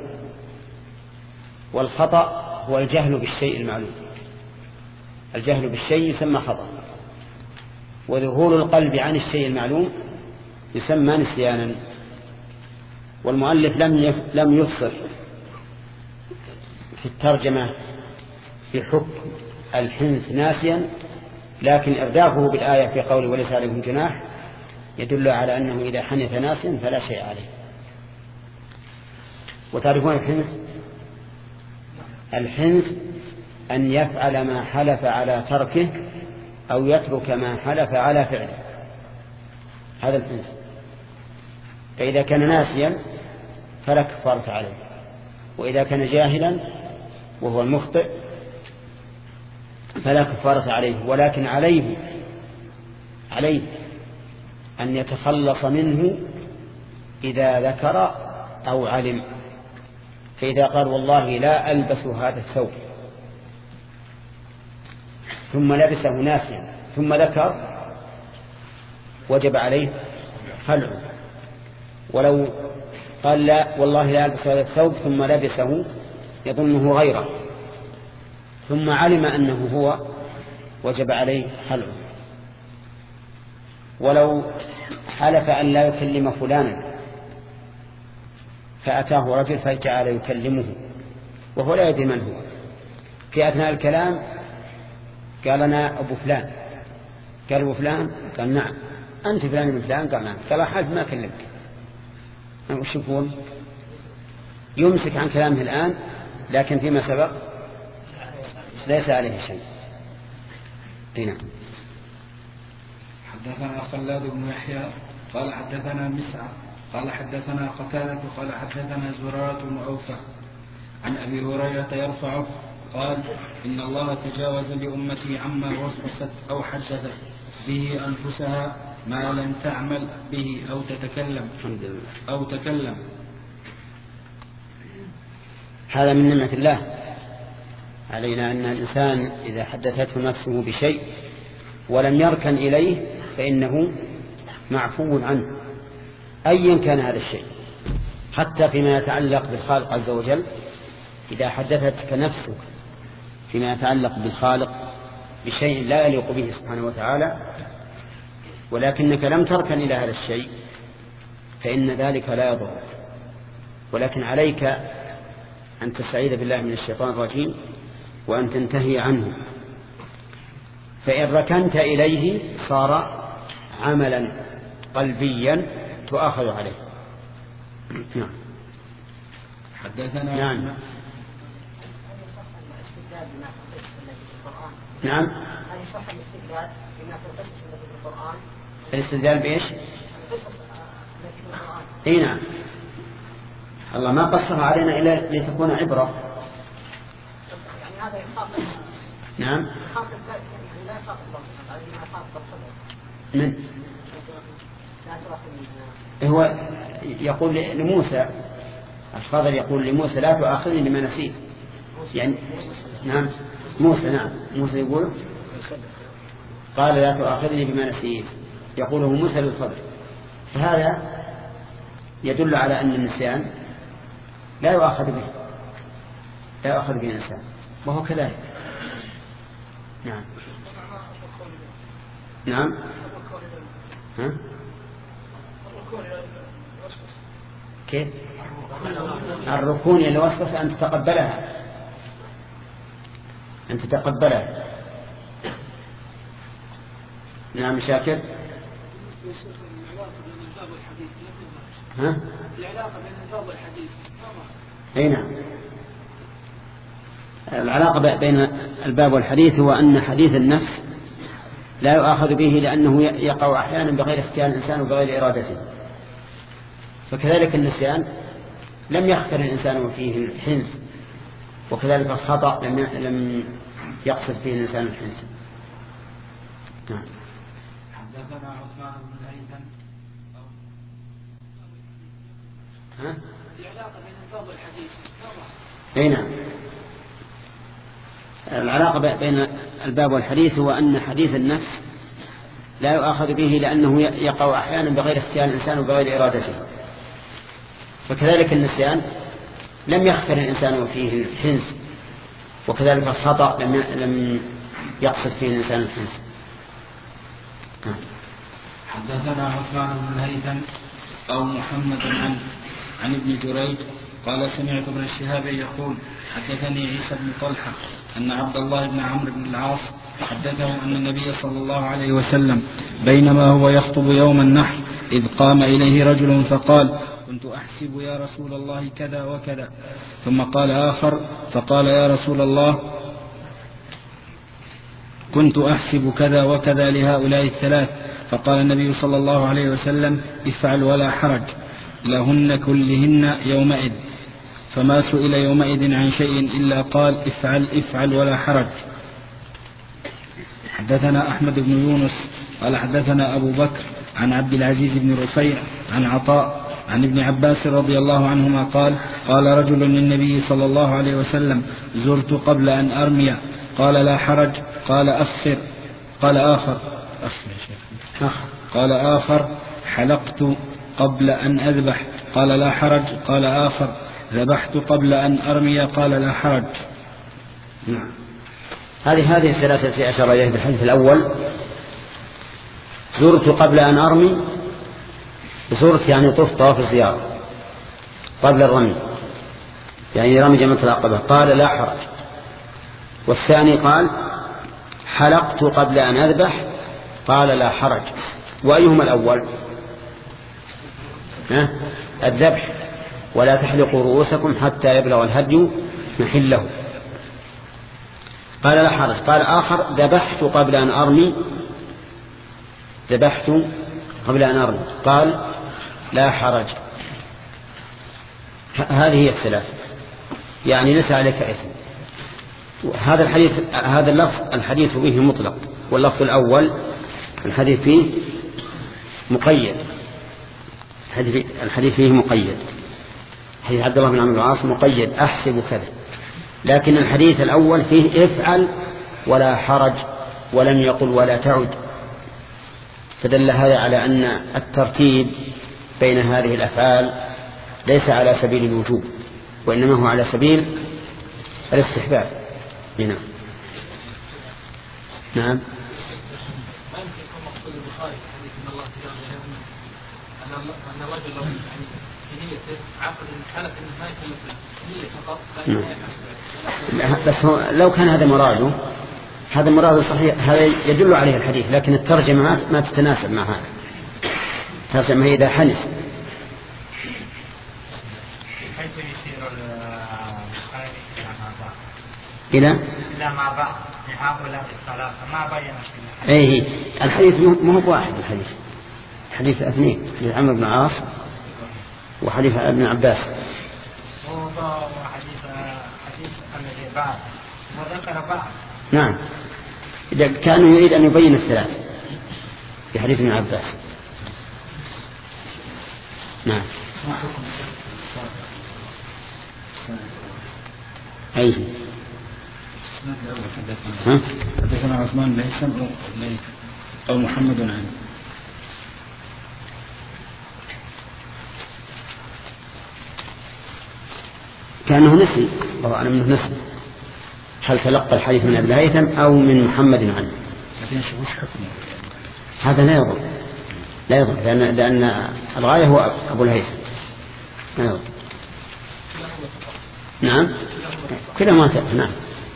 والخطأ هو الجهل بالشيء المعلوم. الجهل بالشيء يسمى خطأ، وذهول القلب عن الشيء المعلوم يسمى نسيانا. والمؤلف لم لم يفصل في الترجمة في حكم الحنث ناسيا، لكن إردافه بالآية في قوله وليس عليكم جناح يدل على أنه إذا حنث ناسيا فلا شيء عليه. وتعرفون الحنث؟ الحنث أن يفعل ما حلف على تركه أو يترك ما حلف على فعله، هذا الحنث. فإذا كان ناسيا فلا كفارة عليه، وإذا كان جاهلا وهو المخطئ فلا كفارة عليه، ولكن عليه عليه أن يتخلص منه إذا ذكر أو علم. فإذا قال والله لا ألبس هذا الثوب ثم لبسه ناسيا ثم ذكر وجب عليه خلعه. ولو قال لا والله لا ألبس هذا الثوب ثم لبسه يظنه غيره ثم علم أنه هو وجب عليه خلعه. ولو حلف أن لا يكلم فلانا فأتاه رجل فجعل يكلمه وهو لا يدري من هو، في أثناء الكلام قال أنا أبو فلان، قال أبو فلان، قال نعم. أنت فلان من فلان؟ قال نعم. قال حلف ما كلمك. وش يكون؟ يمسك عن كلامه الآن، لكن فيما سبق ليس عليه شيء. هنا حدثنا خلاد بن يحيى قال حدثنا مسعر قال حدثنا قتادة قال حدثنا زرارة بن أوفى عن أبي هريرة يرفعه قال: إن الله تجاوز لأمتي عما وسوست أو حدثت به أنفسها ما لم تعمل به أو تتكلم أو تكلم. هذا من نعمة الله علينا أن الإنسان إذا حدثته نفسه بشيء ولم يركن إليه فإنه معفو عنه أيا كان هذا الشيء، حتى فيما يتعلق بالخالق عز وجل. إذا حدثتك نفسك فيما يتعلق بالخالق بشيء لا يليق به سبحانه وتعالى ولكنك لم تركن إلى هذا الشيء فإن ذلك لا يضر، ولكن عليك أن تستعيذ بالله من الشيطان الرجيم وأن تنتهي عنه. فإن ركنت إليه صار عملا قلبيا تؤاخذ عليه. نعم. حدثنا نعم نعم هل يصح الاستدلال بما في القصص التي في القرآن؟ الاستدلال بإيش؟ اي نعم، الله ما قصها علينا إلا لتكون عبرة. يعني هذا يخاطب نعم يخاطب لا يخاطب الله، يعني ما يخاطب من هو يقول لموسى، الخضر يقول لموسى لا تؤاخذني بما نسيت. يعني نعم موسى نعم موسى يقول قال لا تؤاخذني بما نسيت، يقوله موسى للخضر. فهذا يدل على أن النسيان لا يؤاخذ به، لا يؤاخذ به الإنسان، وهو كذلك. نعم نعم ها؟ كيف الركون إلى الوسوسة أن تتقبلها، أن تتقبلها. نعم شاكر. ها؟ العلاقة بين الباب والحديث. أي نعم. العلاقة بين الباب والحديث هو أن حديث النفس لا يؤاخذ به لأنه يقع أحيانا بغير اختيار الإنسان وبغير إرادته، فكذلك النسيان لم يختر الإنسان فيه الحنث، وكذلك الخطأ لم لم يقصد فيه الإنسان الحنث. نعم. حدثنا عثمان بن هيثم. ها؟ العلاقة بين الباب والحديث. أي نعم. العلاقة بين الباب والحديث هو أن حديث النفس لا يؤاخذ به لأنه يقع أحيانا بغير اختيار الإنسان وبغير إرادته، فكذلك النسيان لم يختر الإنسان فيه الحنث، وكذلك الخطأ لم لم يقصد فيه الإنسان الحنث. حدثنا عثمان بن هيثم أو محمد عن عن ابن جريج قال سمعت ابن الشهاب يقول حدثني عيسى بن طلحة أن عبد الله بن عمرو بن العاص حدثه أن النبي صلى الله عليه وسلم بينما هو يخطب يوم النحر إذ قام إليه رجل فقال كنت أحسب يا رسول الله كذا وكذا، ثم قال آخر فقال يا رسول الله كنت أحسب كذا وكذا لهؤلاء الثلاث، فقال النبي صلى الله عليه وسلم افعل ولا حرج لهن كلهن يومئذ، فما سئل يومئذ عن شيء إلا قال افعل افعل ولا حرج. حدثنا أحمد بن يونس قال حدثنا أبو بكر عن عبد العزيز بن رفيع عن عطاء عن ابن عباس رضي الله عنهما قال قال رجل للنبي صلى الله عليه وسلم زرت قبل أن أرمي قال لا حرج، قال أفخر، قال آخر أفخر يا شيخ. قال آخر حلقت قبل أن أذبح قال لا حرج، قال آخر ذبحت قبل أن أرمي قال لا حرج. نعم. هذه هذه الثلاثة التي أشار إليها في الحديث الأول. زرت قبل أن أرمي، زرت يعني طفت طواف الزيارة قبل الرمي، يعني رمي جمرة العقبة، قال لا حرج. والثاني قال حلقت قبل أن أذبح قال لا حرج. وأيهما الأول؟ ها؟ الذبح، ولا تحلقوا رؤوسكم حتى يبلغ الهدي محله، قال لا حرج. قال آخر ذبحت قبل أن أرمي، ذبحت قبل أن أرمي قال لا حرج. هذه هي الثلاث، يعني ليس عليك إثم. هذا الحديث هذا اللفظ الحديث فيه مطلق، واللفظ الأول الحديث فيه مقيد، الحديث فيه مقيد، حديث عبد الله بن عمرو بن العاص مقيد أحسب كذا، لكن الحديث الأول فيه افعل ولا حرج، ولم يقل ولا تعد، فدل هذا على أن الترتيب بين هذه الأفعال ليس على سبيل الوجوب، وإنما هو على سبيل الاستحباب. هنا نعم. أن الرجل لو يعني في نيته عقد حلف أنه ما يكلف نية فقط لا، بس هو لو كان هذا مراده، هذا مراده صحيح، هذا يدل عليه الحديث، لكن الترجمة ما تتناسب مع هذا. الترجمة هي إذا حنث حيث يصير البخاري إلى إلى مع بعض لهؤلاء الثلاثة ما بين في أيه الحديث مو هو واحد، الحديث حديث اثنين، حديث عمرو بن العاص وحديث ابن عباس. وحديث حديث الذي بعد وذكر بعض. نعم، إذا كان يريد أن يبين الثلاث في حديث ابن عباس. نعم. أي ها؟ حدثنا عثمان بن هشام أو محمد عنه. كأنه نسي، طبعا منه نسي، هل تلقى الحديث من ابن الهيثم أو من محمد عنه؟ هذا لا يضر، لا يضر، لأن, لأن الغاية هو أبو الهيثم، لا يضر. نعم كذا ما تأخذ. نعم.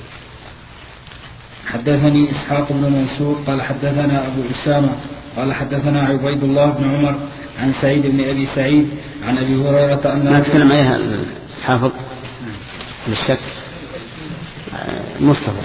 حدثني إسحاق بن منصور قال حدثنا أبو أسامة قال حدثنا عبيد الله بن عمر عن سعيد بن أبي سعيد عن أبي هريرة أن ما تكلم عليها الحافظ بالشك مصطفى.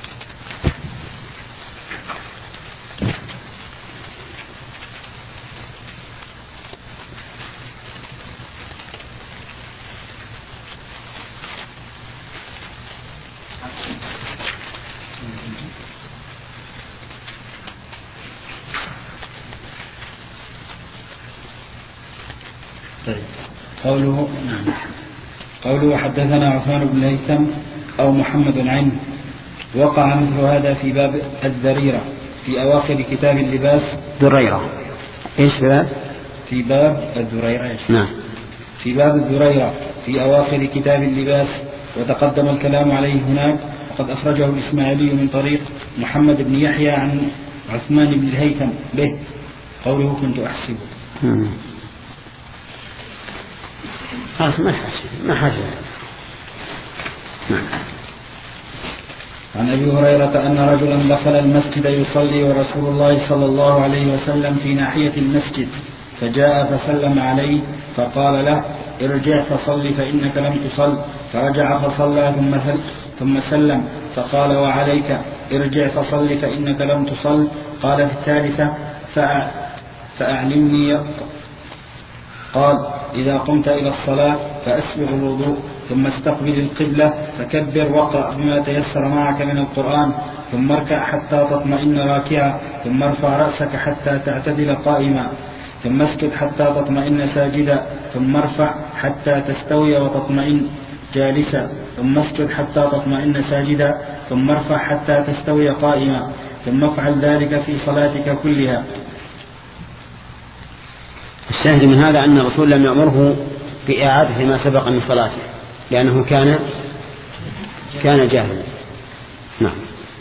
طيب. قوله نعم قوله حدثنا عثمان بن الهيثم أو محمد عنه. وقع مثل هذا في باب الذريرة في أواخر كتاب اللباس. ذريرة إيش باب؟ في باب الذريرة. نعم. في باب الذريرة في أواخر كتاب اللباس، وتقدم الكلام عليه هناك، وقد أخرجه الإسماعيلي من طريق محمد بن يحيى عن عثمان بن الهيثم به. قوله كنت أحسبه. خلاص ما حاجة ما حاجة. نعم. عن أبي هريرة أن رجلا دخل المسجد يصلي ورسول الله صلى الله عليه وسلم في ناحية المسجد، فجاء فسلم عليه فقال له ارجع فصل فإنك لم تصل، فرجع فصلى ثم ثم سلم فقال وعليك ارجع فصل فإنك لم تصل. قال في الثالثة فأعلمني. قال إذا قمت إلى الصلاة فأسبغ الوضوء ثم استقبل القبلة فكبر واقرأ بما تيسر معك من القرآن، ثم اركع حتى تطمئن راكعا، ثم ارفع رأسك حتى تعتدل قائما، ثم اسجد حتى تطمئن ساجدا، ثم ارفع حتى تستوي وتطمئن جالسا، ثم اسجد حتى تطمئن ساجدا، ثم ارفع حتى تستوي قائما، ثم افعل ذلك في صلاتك كلها. الشاهد من هذا أن الرسول لم يأمره بإعادة ما سبق من صلاته، لأنه كان كان جاهلا. نعم.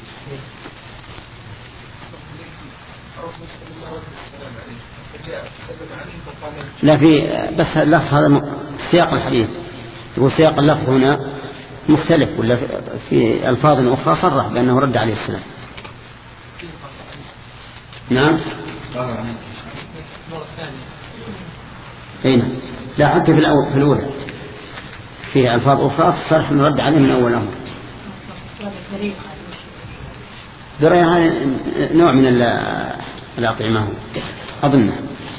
لا في بس اللفظ هذا سياق الحديث يقول سياق اللفظ هنا مختلف، ولا في ألفاظ أخرى صرح بأنه رد عليه السلام. نعم. أين؟ لا حتى في الأول في الأولى فيها ألفاظ أخرى صرح من رد عليه من أول أمر. ذريعة هذا نوع من الأطعمة أظنه.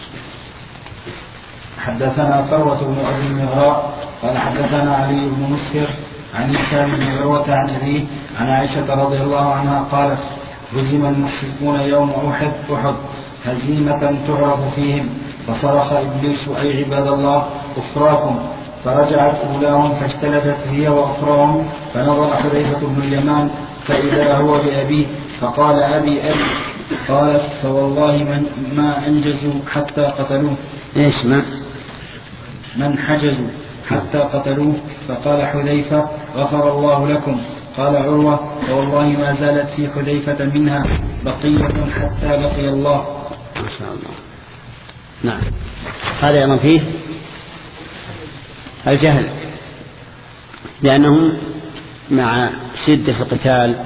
حدثنا ثروة بن أبي المغراء قال حدثنا علي بن مسهر عن هشام بن عروة عن أبيه عن عائشة رضي الله عنها قالت هزم المشركون يوم أحد أحد هزيمة تعرف فيهم، فصرخ إبليس أي عباد الله أخراكم، فرجعت أولاهم فاجتلدت هي وأخراهم، فنظر حذيفة بن اليمان فإذا هو بأبيه فقال أبي أبي، قالت فوالله من ما أنجزوا حتى قتلوه. إيش ما من حجزوا حتى قتلوه. فقال حذيفة غفر الله لكم. قال عروة فوالله ما زالت في حذيفة منها بقية حتى لقي الله. ما شاء الله. نعم. هذا يرى فيه الجهل، لأنهم مع شدة القتال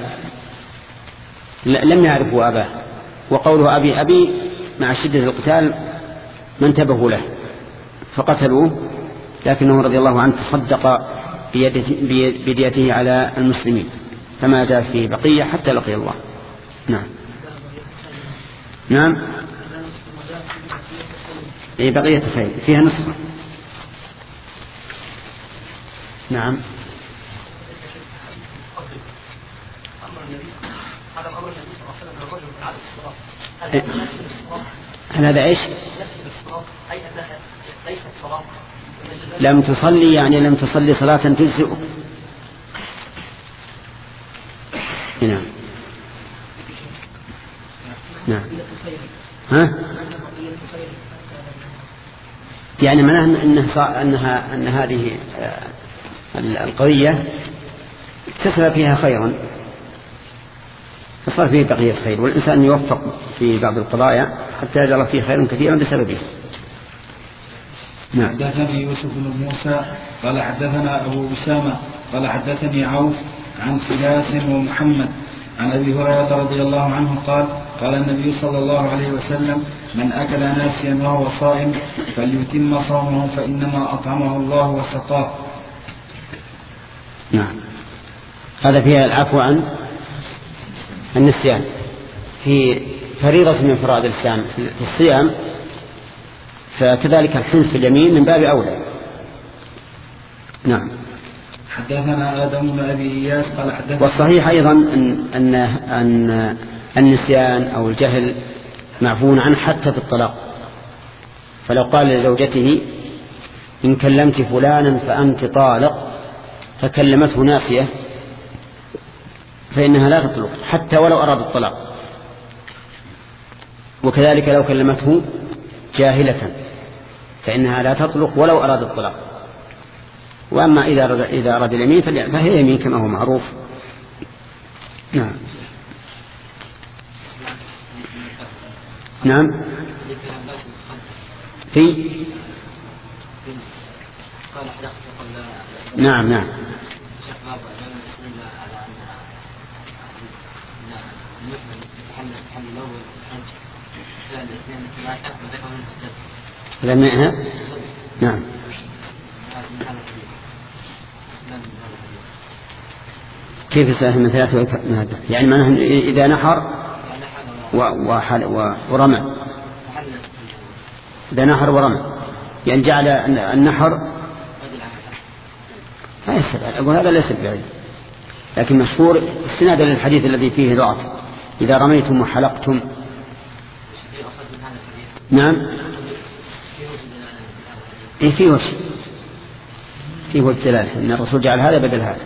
لم يعرفوا أباه، وقوله أبي أبي مع شدة القتال ما انتبهوا له فقتلوه، لكنه رضي الله عنه تصدق بيديته على المسلمين فما زال فيه بقية حتى لقي الله. نعم. نعم. أي بقية خير فيها نسخة. نعم. هذا أمر النبي صلى الله عليه وسلم الرجل على الصراط هل هذا نفس الصراط؟ هل هذا إيش؟ نفس الصراط أي أنها ليست صلاة. لم تصلي يعني لم تصلي صلاة تجزئه. نعم نعم ها؟ يعني معناه أنها, أنها أن هذه القضية اكتسب فيها خيرا فصار فيه بقية خير، والإنسان يوفق في بعض القضايا حتى يجعل فيه خيرا كثيرا بسببه. نعم. حدثني يوسف بن موسى قال حدثنا أبو أسامة قال حدثني عوف عن فلاس ومحمد عن أبي هريرة رضي الله عنه قال قال النبي صلى الله عليه وسلم من أكل ناسيا وهو صائم فليتم صومه فإنما أطعمه الله وسقاه. نعم. هذا فيها العفو عن النسيان في فريضة من فرائض الإسلام في الصيام، فكذلك الحنث في اليمين من باب أولى. نعم. حدثنا آدم بن أبي إياس قال حدثنا. والصحيح أيضا أن, أن, أن النسيان أو الجهل معفون عنه حتى في الطلاق، فلو قال لزوجته إن كلمت فلانا فأنت طالق فكلمته ناسية فإنها لا تطلق حتى ولو أراد الطلاق، وكذلك لو كلمته جاهلة فإنها لا تطلق ولو أراد الطلاق. وأما إذا أراد, إذا أراد اليمين فهي يمين كما هو معروف. نعم نعم في نعم نعم لمئها. نعم كيف ساهم من ثلاثة وثلاثة يعني معناه إذا نحر وحل ورمى، إذا نحر ورمى يعني جعل النحر لا يستطيع. أقول هذا ليس بعيد، لكن مشهور استنادا للحديث الذي فيه ضعف إذا رميتم وحلقتم. نعم إيه فيه وجه فيه وجه دلالة إن الرسول جعل هذا بدل هذا.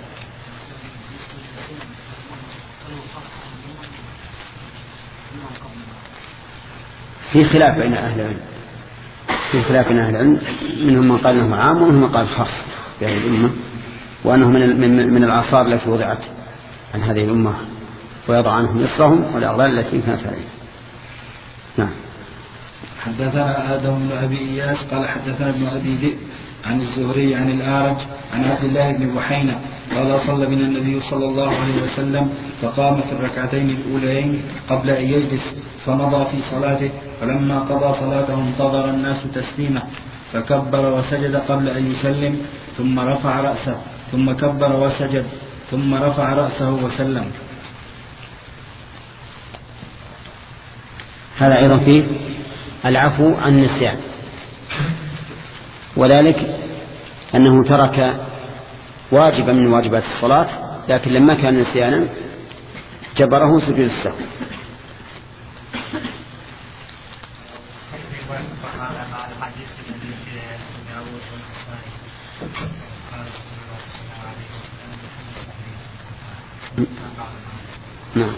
في خلاف بين أهل العلم في خلاف بين أهل العلم منهم من قال أنه عام ومنهم من قال خاص بهذه الأمة، وأنه من من الآثار التي وضعت عن هذه الأمة ويضع عنهم إصرهم والأغلال التي كانت عليهم. نعم. حدثنا آدم بن أبي إياس قال حدثنا ابن أبي ذئب عن الزهري عن الأعرج عن عبد الله بن بحينة قال صلى بنا النبي صلى الله عليه وسلم فقام في الركعتين الأوليين قبل أن يجلس فمضى في صلاته، فلما قضى صلاته انتظر الناس تسليمه فكبر وسجد قبل أن يسلم ثم رفع رأسه ثم كبر وسجد ثم رفع رأسه وسلم. هذا أيضا فيه العفو عن النسيان، وذلك أنه ترك واجبا من واجبات الصلاة لكن لما كان نسيانا جبره سجود السهو. نعم.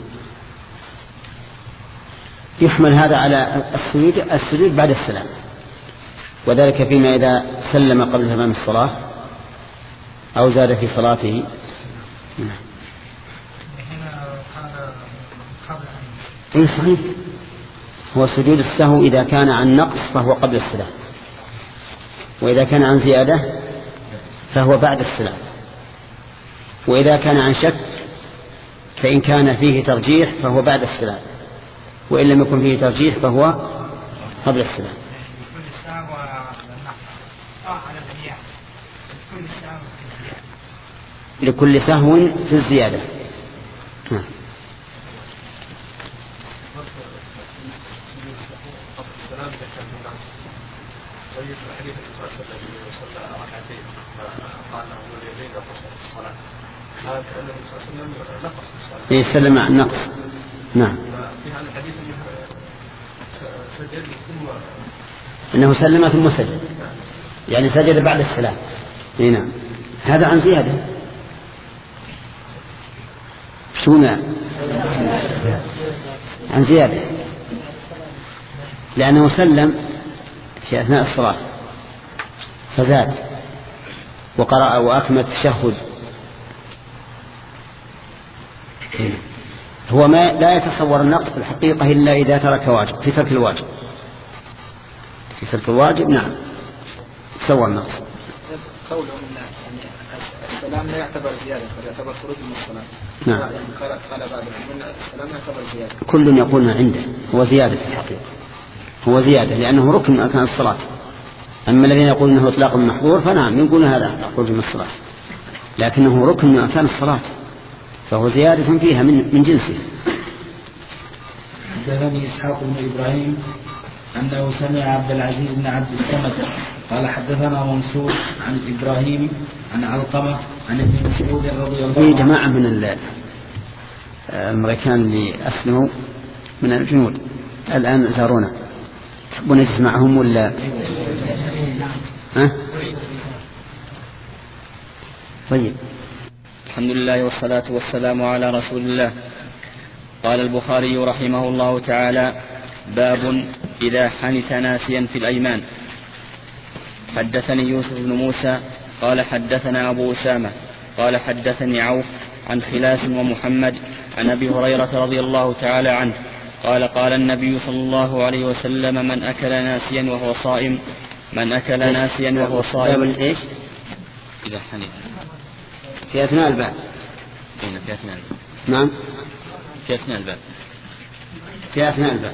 يحمل هذا على السجود السجود بعد السلام، وذلك فيما إذا سلم قبل تمام الصلاة أو زاد في صلاته. إيه صحيح، هو سجود السهو إذا كان عن نقص فهو قبل السلام، وإذا كان عن زيادة فهو بعد السلام، وإذا كان عن شك فإن كان فيه ترجيح فهو بعد السلام، وإن لم يكن فيه ترجيح فهو قبل السلام. لكل سهو في الزيادة. ها. يسلم عن النقص. نعم. في هذا الحديث أنه سجد ثم أنه سلم ثم سجد، يعني سجد بعد السلام. نعم، هذا عن زيادة. شونا عن زيادة، لأنه سلم في أثناء الصلاة فزاد وقرأ وأكمل التشهد. هو ما لا يتصور النقص في الحقيقة إلا إذا ترك واجب. في ترك الواجب في ترك الواجب نعم تصور النقص. قوله يعني السلام لا يعتبر زيادة بل يعتبر خروج من الصلاة. نعم. يعني قال قال بعض العلماء السلام يعتبر زيادة. كل يقول ما عنده هو زيادة في الحقيقة، هو زيادة لأنه ركن من أركان الصلاة. أما الذين يقولون أنه إطلاق محظور فنعم يقول هذا خروج من الصلاة، لكنه ركن من أركان الصلاة فهو زيادة فيها من من جنسه. حدثني إسحاق بن إبراهيم أنه سمع عبد العزيز بن عبد الصمد قال حدثنا منصور عن إبراهيم عن علقمة عن ابن مسعود رضي الله عنه. في جماعة من الأمريكان اللي أسلموا من الجنود الآن زارونا، تحبون نجلس معهم ولا؟ ها؟ طيب. الحمد لله والصلاة والسلام على رسول الله. قال البخاري رحمه الله تعالى: باب إذا حنث ناسيا في الأيمان. حدثني يوسف بن موسى قال حدثنا أبو أسامة قال حدثني عوف عن خلاف ومحمد عن أبي هريرة رضي الله تعالى عنه قال قال النبي صلى الله عليه وسلم: من أكل ناسيا وهو صائم من أكل ناسيا وهو صائم. إيش؟ إذا حنث في أثناء الباب. في أثناء الباب. نعم في أثناء الباب. في أثناء الباب.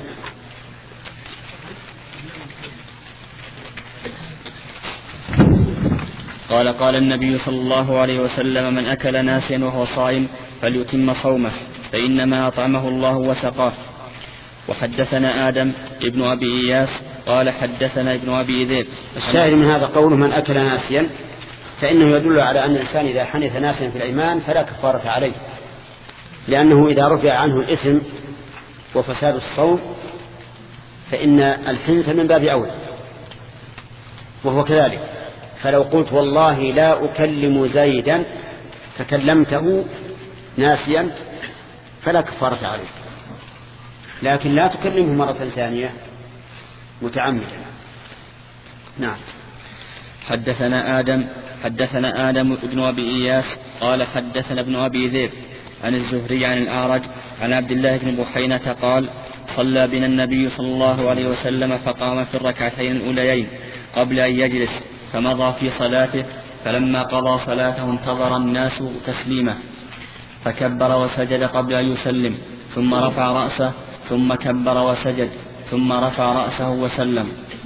قال قال النبي صلى الله عليه وسلم: من أكل ناسيا وهو صائم فليتم صومه فإنما أطعمه الله وسقاه. وحدثنا آدم ابن أبي إياس قال حدثنا ابن أبي ذئب. الشاهد من هذا قوله من أكل ناسيا، فإنه يدل على أن الإنسان إذا حنث ناسيا في الأيمان فلا كفارة عليه، لأنه إذا رفع عنه الإثم وفساد الصوم فإن الحنث من باب أولى، وهو كذلك. فلو قلت والله لا أكلم زيدا فكلمته ناسيا فلا كفارة عليه، لكن لا تكلمه مرة ثانية متعمدا. نعم. حدثنا آدم حدثنا آدم ابن أبي إياس قال حدثنا ابن أبي ذئب عن الزهري عن الأعرج عن عبد الله بن بحينة قال: صلى بنا النبي صلى الله عليه وسلم فقام في الركعتين الأوليين قبل أن يجلس فمضى في صلاته، فلما قضى صلاته انتظر الناس تسليمه فكبر وسجد قبل أن يسلم، ثم رفع رأسه ثم كبر وسجد ثم رفع رأسه وسلم.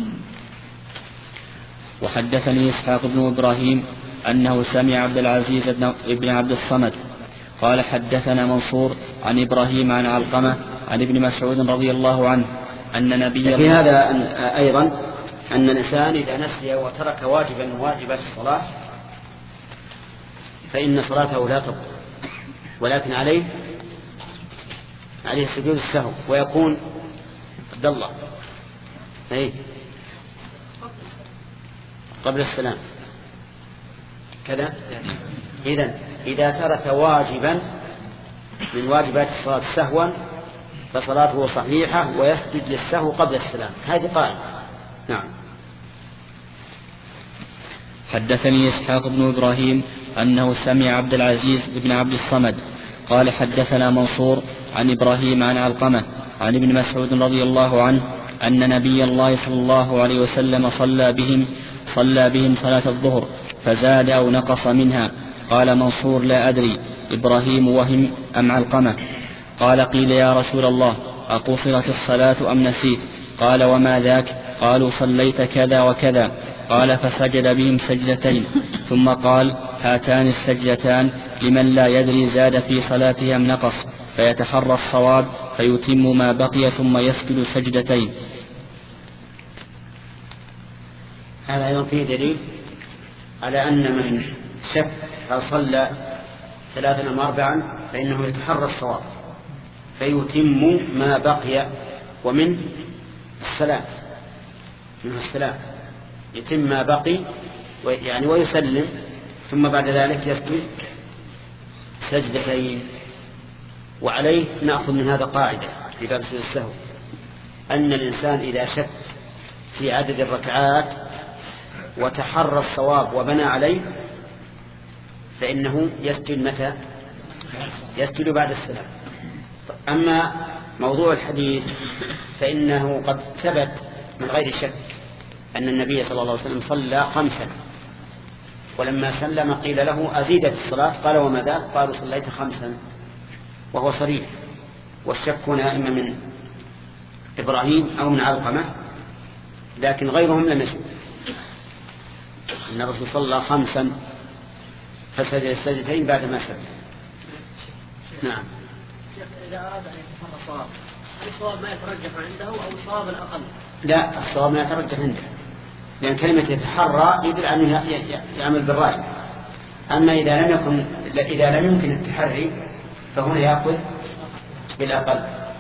وحدثني إسحاق بن إبراهيم أنه سمع عبد العزيز بن عبد الصمد قال حدثنا منصور عن إبراهيم عن علقمة عن ابن مسعود رضي الله عنه أن نبي في هذا أيضا أن الإنسان إذا نسي وترك واجبا من واجبات الصلاة فإن صلاته لا تبطل، ولكن عليه عليه سجود السهو، ويكون عبد الله أي قبل السلام كذا. إذن إذا ترك واجبا من واجبات الصلاة سهوا فصلاته صحيحة ويسجد للسهو قبل السلام. هذه قاعدة. نعم. حدثني إسحاق بن إبراهيم أنه سمع عبد العزيز بن عبد الصمد قال حدثنا منصور عن إبراهيم عن علقمة عن ابن مسعود رضي الله عنه أن نبي الله صلى الله عليه وسلم صلى بهم صلى بهم صلاة الظهر فزاد أو نقص منها. قال منصور: لا أدري إبراهيم وهم أم علقمة. قال: قيل يا رسول الله أقصرت الصلاة أم نسيت؟ قال: وما ذاك؟ قالوا: صليت كذا وكذا. قال: فسجد بهم سجدتين ثم قال: هاتان السجدتان لمن لا يدري زاد في صلاته أم نقص، فيتحرى الصواب فيتم ما بقي ثم يسجد سجدتين. هذا أيضا فيه دليل على أن من شك هل صلى ثلاثا أم أربعا فإنه يتحرى الصواب فيتم ما بقي، ومن السلام منه السلام يتم ما بقي يعني ويسلم، ثم بعد ذلك يسجد سجدتين. وعليه نأخذ من هذا قاعدة في باب سجود السهو، أن الإنسان إذا شك في عدد الركعات وتحرى الصواب وبنى عليه فإنه يسجد متى؟ يسجد بعد السلام. أما موضوع الحديث فإنه قد ثبت من غير شك أن النبي صلى الله عليه وسلم صلى خمسا، ولما سلم قيل له أزيد في الصلاة، قال وما ذاك؟ قالوا صليت خمسا، وهو صريح. والشك هنا إما من إبراهيم أو من علقمة، لكن غيرهم لم يشك أن الرسول صلى خمسا فسجد السجدتين بعد ما سلم. نعم. إذا أراد أن يتحرى الصواب، هل الصواب ما يترجح عنده أو الصواب الأقل؟ لا، الصواب ما يترجح عنده، لأن كلمة يتحرى يدل أنه يعمل بالراجح. أما إذا لم يكن إذا لم يمكن التحري فهنا يأخذ بالأقل.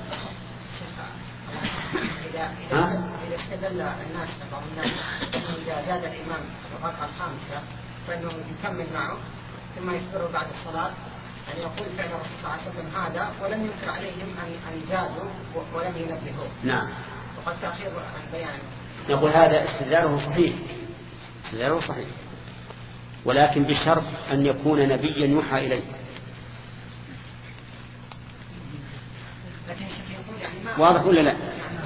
إذا إذا إذا استدل الناس بعض الناس إذا زاد الإمام الركعة الخامسة فإنه يكمل معه ثم يكبر بعد الصلاة، يعني يقول فعل الرسول صلى الله عليه وسلم هذا ولم ينكر عليهم أن أن زادوا ولم ينبهوا. نعم. وقد تأخير عن بيان. نقول هذا استدلاله صحيح، استدلاله صحيح، ولكن بشرط أن يكون نبيا يوحى إليه. واضح ولا لا؟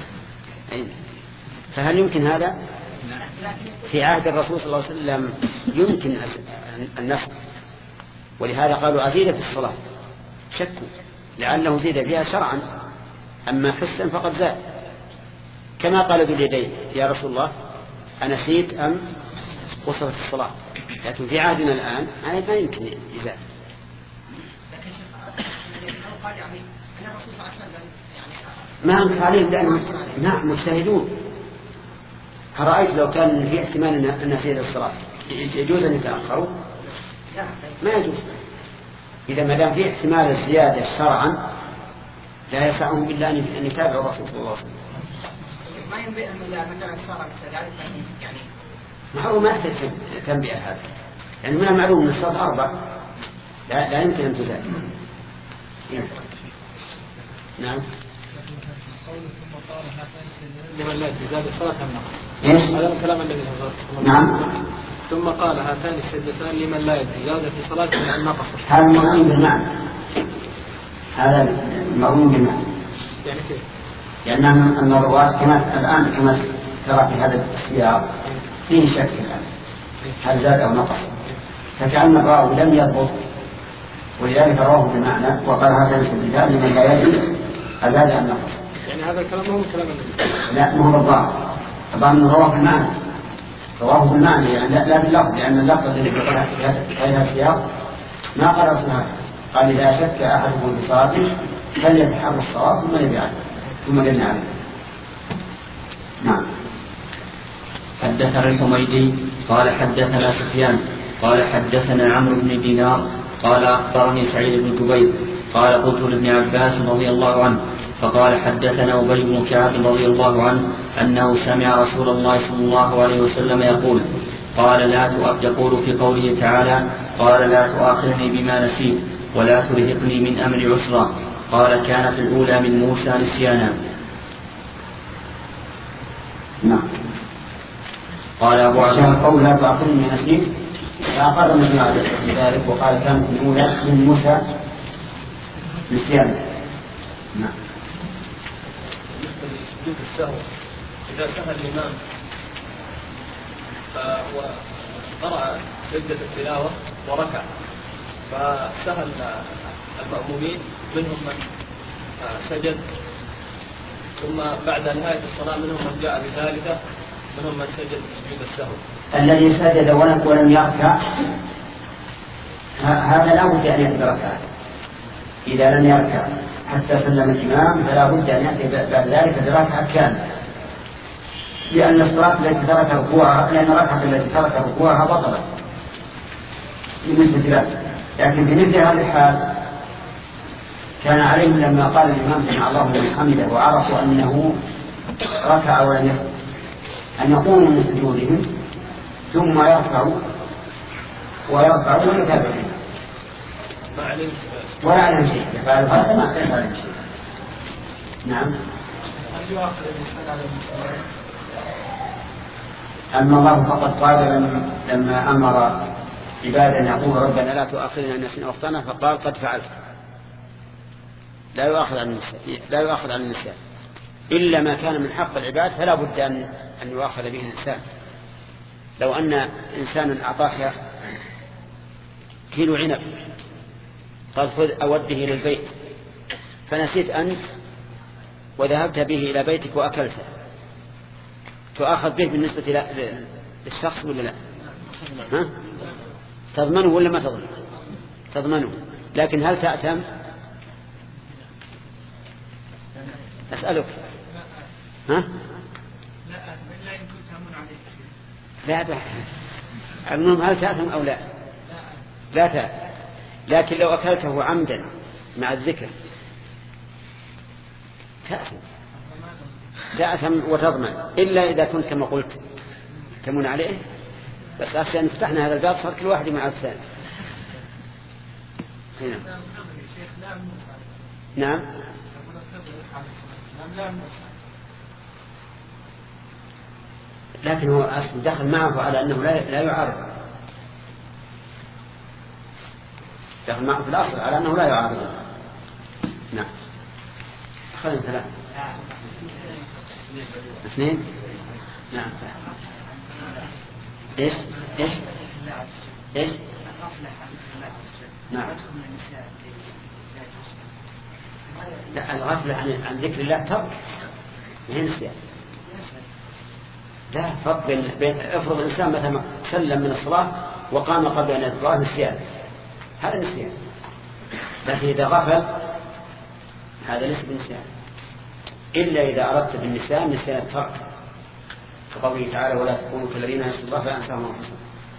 فهل يمكن هذا؟ في عهد الرسول صلى الله عليه وسلم يمكن النسخ، ولهذا قالوا أزيد في الصلاة، شكوا لعله زيد فيها شرعا، أما حسا فقد زاد، كما قال ذو اليدين يا رسول الله أنسيت أم قصرت الصلاة. لكن في عهدنا الآن هذا ما يمكن يزاد. ما أنكر عليهم لأنهم نعم مجتهدون. فرأيت لو كان في احتمال أن نسيت الصلاة يجوز أن يتأخروا؟ ما يجوز. إذا ما دام في احتمال الزيادة شرعا لا يسعهم إلا أن يتابعوا الرسول صلى الله عليه وسلم. ما ينبئ مثلا الصلاة كذلك يعني معلوم ما يحتاج تنبئة هذا، يعني من المعلوم أن الصلاة أربع لا, لا يمكن أن تزال. نعم. لمن لا تزال الصلاة أم نقص؟ إيش؟ هذا الكلام الذي نعم. ثم قال هاتان السجدتان لمن لا يزال في صلاة أم نقص. هذا المرموم بالمعنى، هذا المرموم بالمعنى. يعني كيف؟ لأن أن الرواة كما الآن كما ترى في هذا السياق فيه شك الآن هل زاد أو نقص، فكأن الراوي لم يضبط ولذلك رواه بمعنى وقال هذا السجدتان لمن لا يدري أزاد أم نقص. يعني هذا الكلام هو كلام النبي. لا مو بالضبط، طبعا رواه بالمعنى، رواه بالمعنى يعني لا باللفظ، لأن اللفظ الذي في هذا السياق ما قال رسولها قال إذا شك أحدكم بصلاته فليتحرى الصواب ثم يبيعه ثم يبني عليه. نعم. حدثنا الحميدي قال حدثنا سفيان قال حدثنا عمرو بن دينار قال أخبرني سعيد بن جبير قال قلت لابن عباس رضي الله عنه فقال حدثنا أبي بن كعب رضي الله عنه أنه سمع رسول الله صلى الله عليه وسلم يقول قال لا يقول في قوله تعالى قال لا تؤاخذني بما نسيت ولا ترهقني من أمر عسرا قال كانت الأولى من موسى نسيانا. نعم. قال أبو عبد قول لا تؤاخذني بما نسيت فأقر من ذلك وقال كانت الأولى من موسى نسيانا. نعم. بالنسبة لسجود السهو إذا سهى الإمام وقرأ سجدة التلاوة وركع فسهى المأمومين منهم من سجد ثم بعد نهاية الصلاة منهم من جاء بثالثة منهم من سجد سجود السهو. الذي سجد ولم يركع هذا لا بد أن يأتي بركعة. إذا لم يركع حتى سلم الإمام فلا بد أن يأتي بعد ذلك بركعة كاملة، لأن الصلاة التي ترك ركوعها لأن الركعة التي ترك ركوعها بطلت بالنسبة له. لكن في مثل هذه الحال كان عليهم لما قال الإمام سمع الله لمن حمده وعرفوا أنه ركع ولم يسجد أن يقوموا من سجودهم ثم يرفعوا ويرفعوا ويتابعون ولا عليهم شيء يفعل هذا ما ليس عليهم شيء. نعم. أما الله فقد قال لما أمر عبادا يقول ربنا لا تؤاخذنا إن نسينا أخطأنا فقال قد فعلت. لا يؤاخذ عن النسيان لا يؤاخذ عن النسيان إلا ما كان من حق العباد فلا بد أن أن يؤاخذ به الإنسان. لو أن إنسانا أعطاك كيلو عنب قال خذ أوده إلى البيت فنسيت أنت وذهبت به إلى بيتك وأكلته تؤاخذ به بالنسبة للشخص ولا لا؟ ها؟ تضمنه ولا ما تضمنه؟ تضمنه. لكن هل تأثم؟ أسألك. ها؟ لا لا المهم هل تأثم أو لا؟ لا تأثم. لكن لو أكلته عمدا مع الذكر تأثم تأثم وتضمن إلا إذا كنت كما قلت تمن عليه. بس أخشى أن فتحنا هذا الباب صار كل واحد مع الثاني. هنا. نعم. لكن هو أصل دخل معه على أنه لا لا يعارض. دخل معه في الأصل على أنه لا يعارض. نعم. خلنا ثلاثة. اثنين. نعم. ايش ايش ايش نعم. لا الغفلة عن عن ذكر الله ترك من نسيان. لا فرق بين بين افرض الانسان مثلا سلم من الصلاة وقام قبل ان يذكره نسيان هذا نسيان. لكن اذا غفل هذا ليس بنسيان الا اذا اردت بالنسيان نسيان الترك كقوله تعالى ولا تكونوا كالذين نسوا الله فأنساهم أنفسهم.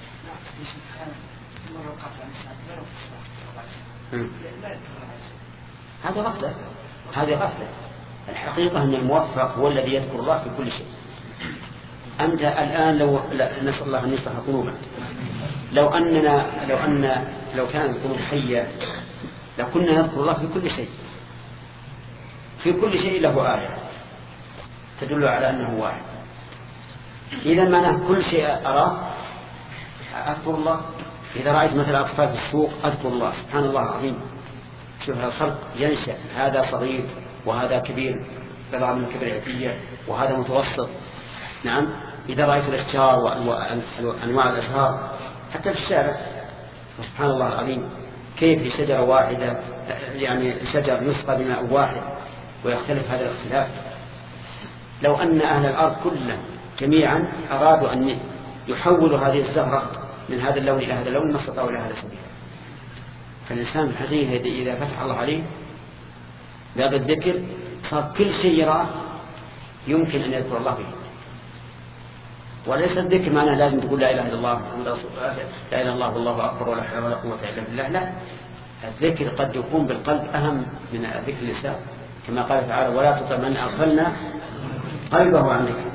هذا غفلة هذه غفلة. الحقيقة أن الموفق هو الذي يذكر الله في كل شيء. أنت الآن لو نسأل الله أن يصلح قلوبنا لو أننا لو أن لو كان القلوب حية لكنا نذكر الله في كل شيء في كل شيء له آية تدل على أنه واحد. إذا معناه كل شيء أراه أذكر الله. إذا رأيت مثل أطفال في السوق أذكر الله سبحان الله العظيم. شوف الخلق ينشأ هذا صغير وهذا كبير بضع من الكبريتية وهذا متوسط. نعم. إذا رأيت الأشجار وأنواع الأشجار حتى في الشارع سبحان الله العظيم كيف في شجرة واحدة يعني شجر يسقى بماء واحد ويختلف هذا الاختلاف. لو أن أهل الأرض كلهم جميعا أرادوا أن يحولوا هذه الزهرة من هذا اللون إلى هذا اللون ما استطاعوا إلى هذا السبيل. فالإنسان في الحقيقة إذا فتح الله عليه بهذا الذكر صار كل شيء يراه يمكن أن يذكر الله به. وليس الذكر معناه لازم تقول لا إله إلا الله لا إله إلا الله والله أكبر ولا حول ولا قوة إلا بالله. لا الذكر قد يكون بالقلب أهم من ذكر اللسان كما قال تعالى ولا تطع من أغفلنا قلبه عن ذكر.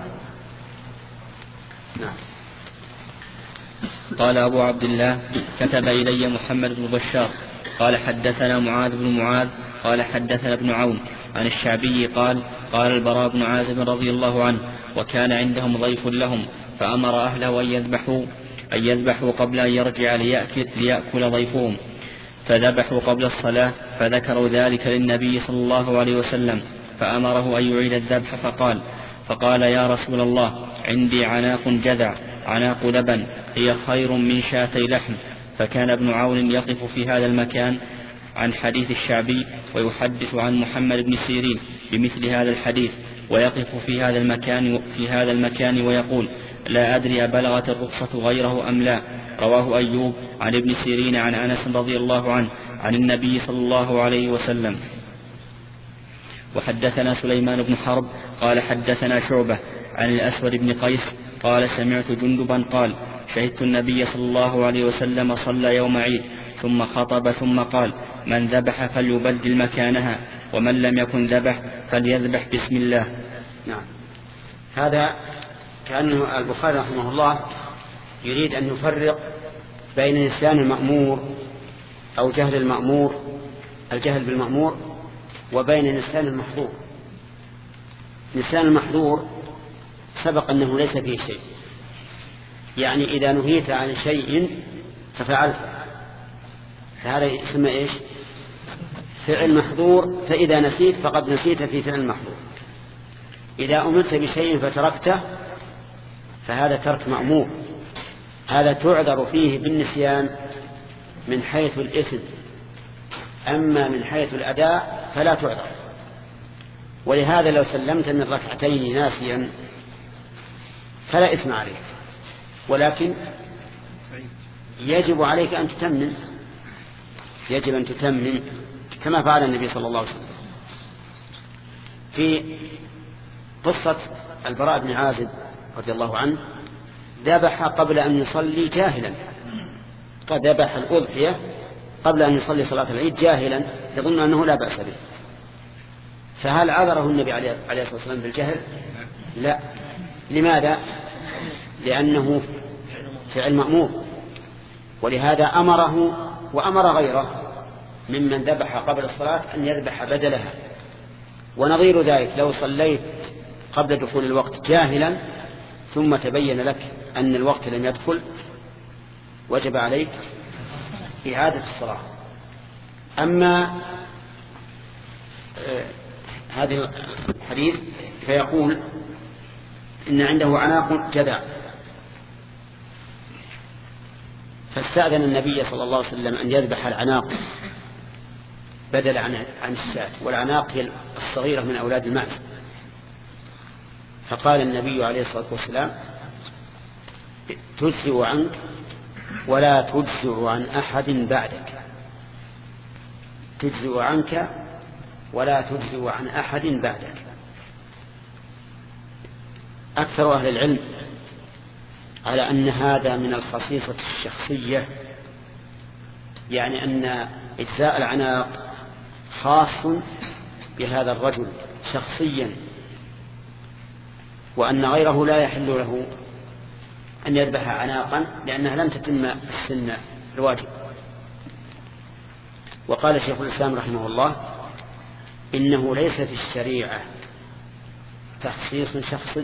نعم. قال أبو عبد الله كتب إلي محمد بن بشار قال حدثنا معاذ بن معاذ قال حدثنا ابن عون عن الشعبي قال قال البراء بن عازب رضي الله عنه وكان عندهم ضيف لهم فأمر أهله أن يذبحوا أن يذبحوا قبل أن يرجع ليأكل, ليأكل ضيفهم فذبحوا قبل الصلاة فذكروا ذلك للنبي صلى الله عليه وسلم فأمره أن يعيد الذبح فقال فقال يا رسول الله عندي عناق جذع عناق لبن هي خير من شاتي لحم. فكان ابن عون يقف في هذا المكان عن حديث الشعبي ويحدث عن محمد بن سيرين بمثل هذا الحديث ويقف في هذا المكان في هذا المكان ويقول لا أدري أبلغت الرخصة غيره أم لا. رواه أيوب عن ابن سيرين عن أنس رضي الله عنه عن النبي صلى الله عليه وسلم. وحدثنا سليمان بن حرب قال حدثنا شعبة عن الأسود بن قيس قال سمعت جندبا قال شهدت النبي صلى الله عليه وسلم صلى يوم عيد ثم خطب ثم قال من ذبح فليبدل مكانها، ومن لم يكن ذبح فليذبح بسم الله. نعم. هذا كأن البخاري رحمه الله يريد أن يفرق بين نسيان المأمور أو جهل المأمور، الجهل بالمأمور، وبين نسيان المحظور. نسيان المحظور سبق أنه ليس فيه شيء، يعني إذا نهيت عن شيء ففعلت فهذا يسمى إيش؟ فعل محظور. فإذا نسيت فقد نسيت في فعل محظور. إذا أمرت بشيء فتركته فهذا ترك مأمور، هذا تعذر فيه بالنسيان من حيث الإثم، أما من حيث الأداء فلا تعذر. ولهذا لو سلمت من ركعتين ناسيا فلا إثم عليك، ولكن يجب عليك أن تتمم، يجب أن تتمم كما فعل النبي صلى الله عليه وسلم. في قصة البراء بن عازب رضي الله عنه ذبح قبل أن يصلي جاهلا، قد ذبح الأضحية قبل أن يصلي صلاة العيد جاهلا يظن أنه لا بأس به، فهل عذره النبي عليه الصلاة والسلام بالجهل؟ لا. لماذا؟ لأنه فعل مأمور، ولهذا أمره وأمر غيره ممن ذبح قبل الصلاة أن يذبح بدلها. ونظير ذلك لو صليت قبل دخول الوقت جاهلا ثم تبين لك أن الوقت لم يدخل وجب عليك إعادة الصلاة. أما آه هذا الحديث فيقول إن عنده عناق جذع، فاستأذن النبي صلى الله عليه وسلم أن يذبح العناق بدل عن عن الشاة، والعناق هي الصغيرة من أولاد المعز. فقال النبي عليه الصلاة والسلام تجزئ عنك ولا تجزئ عن أحد بعدك، تجزئ عنك ولا تجزئ عن أحد بعدك. أكثر أهل العلم على أن هذا من الخصيصة الشخصية، يعني أن إجزاء العناق خاص بهذا الرجل شخصيا، وأن غيره لا يحل له أن يذبح عناقا لأنها لم تتم السن الواجب. وقال شيخ الإسلام رحمه الله إنه ليس في الشريعة تخصيص شخصي،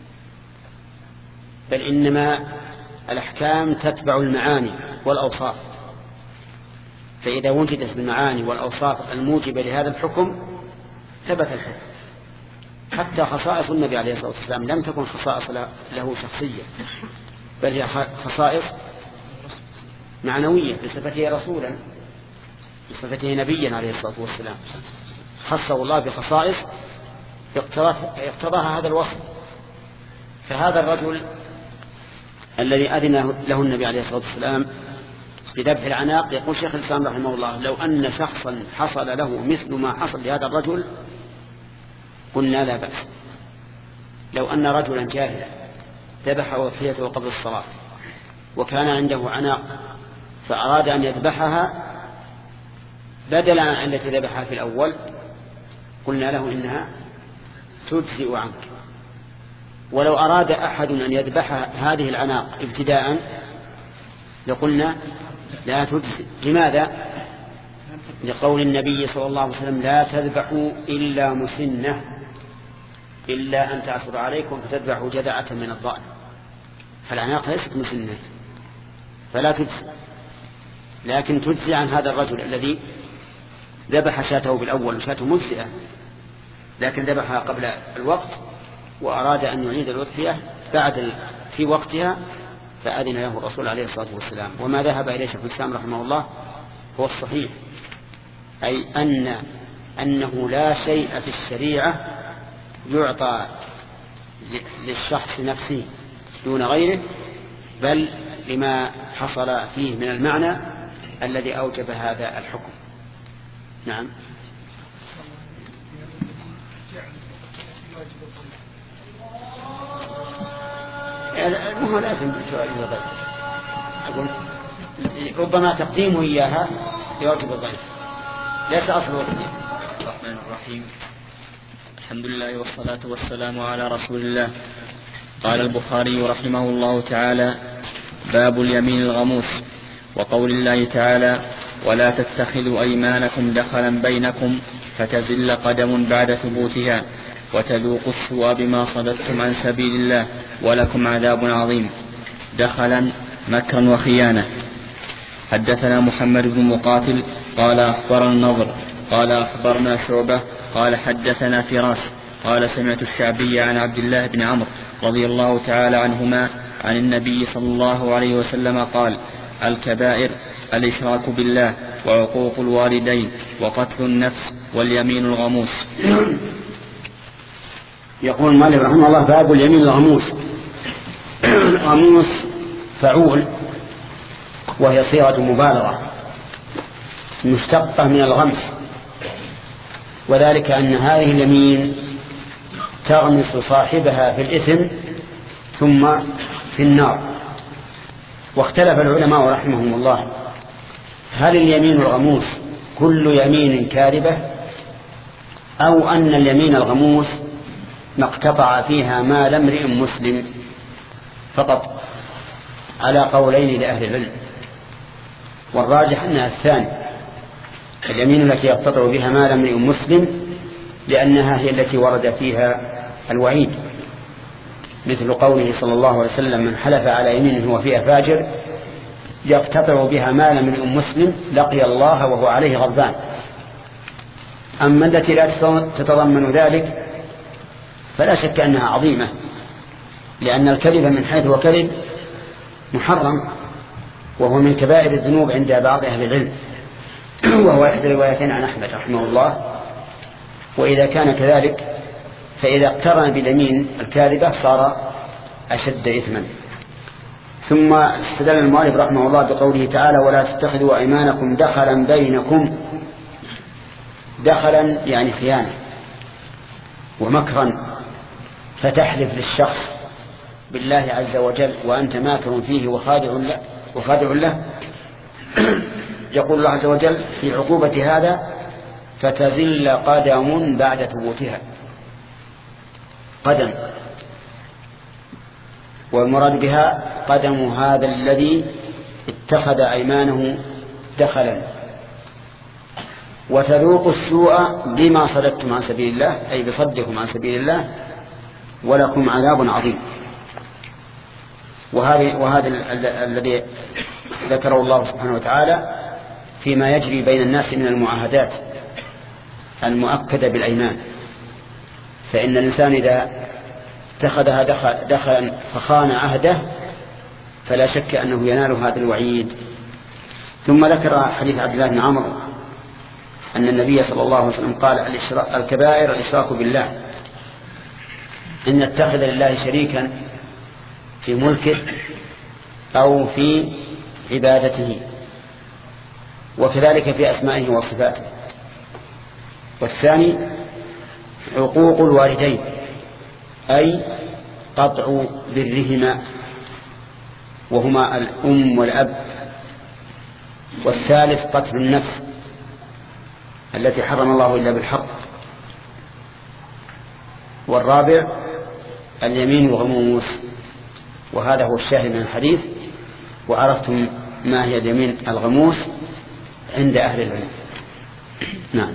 بل إنما الأحكام تتبع المعاني والأوصاف، فإذا وجدت المعاني والأوصاف الموجبة لهذا الحكم ثبت الحكم. حتى خصائص النبي عليه الصلاة والسلام لم تكن خصائص له شخصية، بل هي خصائص معنوية بصفته رسولا، بصفته نبيا عليه الصلاة والسلام، خصه الله بخصائص اقتضاها هذا الوصف. فهذا الرجل الذي أذن له النبي عليه الصلاة والسلام بذبح العناق، يقول شيخ الإسلام رحمه الله لو أن شخصا حصل له مثل ما حصل لهذا الرجل قلنا لا بأس. لو أن رجلا جاهلا ذبح أضحيته قبل الصلاة وكان عنده عناق فأراد أن يذبحها بدلا عن التي ذبحها في الأول قلنا له إنها تجزئ عنك. ولو أراد أحد أن يذبح هذه العناق ابتداء لقلنا لا تجزئ. لماذا؟ لقول النبي صلى الله عليه وسلم لا تذبحوا إلا مسنة إلا أن تعثر عليكم فتذبحوا جذعة من الضأن، فالعناق ليست مسنة فلا تجزئ، لكن تجزي عن هذا الرجل الذي ذبح شاته بالأول وشاته مجزئة لكن ذبحها قبل الوقت وأراد أن يعيد الأضحية بعد في وقتها فأذن له الرسول عليه الصلاة والسلام. وما ذهب إليه شيخ الإسلام رحمه الله هو الصحيح، أي أن أنه لا شيء في الشريعة يعطى للشخص نفسه دون غيره، بل لما حصل فيه من المعنى الذي أوجب هذا الحكم. نعم. المهم لازم أقول ربما تقديمه إياها يواجب الضيف. ليس أصله. الرحمن الرحيم. الحمد لله والصلاة والسلام على رسول الله. قال البخاري رحمه الله تعالى: باب اليمين الغموس. وقول الله تعالى: ولا تتخذوا أيمانكم دخلا بينكم فتزل قدم بعد ثبوتها وتذوقوا السوء بما صددتم عن سبيل الله ولكم عذاب عظيم. دخلا مكرا وخيانة. حدثنا محمد بن مقاتل قال أخبرنا النضر قال أخبرنا شعبة قال حدثنا فراس قال سمعت الشعبي عن عبد الله بن عمرو رضي الله تعالى عنهما عن النبي صلى الله عليه وسلم قال: الكبائر الإشراك بالله وعقوق الوالدين وقتل النفس واليمين الغموس. يقول المؤلف رحمه الله: باب اليمين الغموس. غموس فعول، وهي صيغة مبالغة مشتقة من الغمس، وذلك أن هذه اليمين تغمس صاحبها في الإثم ثم في النار. واختلف العلماء رحمهم الله: هل اليمين الغموس كل يمين كاذبة، أو أن اليمين الغموس ما اقتطع فيها مال امرئ مسلم فقط، على قولين لأهل العلم. والراجح أنها الثاني، اليمين التي يقتطع بها مال امرئ مسلم، لأنها هي التي ورد فيها الوعيد، مثل قوله صلى الله عليه وسلم: من حلف على يمين هو فيها فاجر يقتطع بها مال امرئ مسلم لقي الله وهو عليه غضبان. أما التي لا تتضمن ذلك فلا شك أنها عظيمة، لأن الكذب من حيث هو كذب محرم، وهو من كبائر الذنوب عند بعض أهل العلم، وهو إحدى الروايتين عن أحمد رحمه الله. وإذا كان كذلك فإذا اقترن باليمين الكاذبة صار أشد إثما. ثم استدل المؤلف رحمه الله بقوله تعالى: ولا تتخذوا أيمانكم دخلا بينكم. دخلا يعني خيانة ومكرا، فتحلف للشخص بالله عز وجل وأنت ماكر فيه وخادع له, وخادع له. يقول الله عز وجل في عقوبة هذا: فتزل قدم بعد ثبوتها. قدم، والمراد بها قدم هذا الذي اتخذ أيمانه دخلا. وتذوق السوء بما صددتم عن سبيل الله، أي بصدكم عن سبيل الله، ولكم عذاب عظيم. وهذا الذي ذكره الله سبحانه وتعالى فيما يجري بين الناس من المعاهدات المؤكدة بالأيمان. فإن الإنسان إذا اتخذها دخل دخلا فخان عهده فلا شك أنه ينال هذا الوعيد. ثم ذكر حديث عبد الله بن عمرو أن النبي صلى الله عليه وسلم قال: الكبائر الإشراك بالله، إن نتخذ لله شريكا في ملكه أو في عبادته، وكذلك في أسمائه وصفاته. والثاني عقوق الوالدين، أي قطع برهما، وهما الأم والأب. والثالث قتل النفس التي حرم الله إلا بالحق. والرابع اليمين الغموس، وهذا هو الشاهد من الحديث. وعرفتم ما هي اليمين الغموس عند أهل العلم. نعم.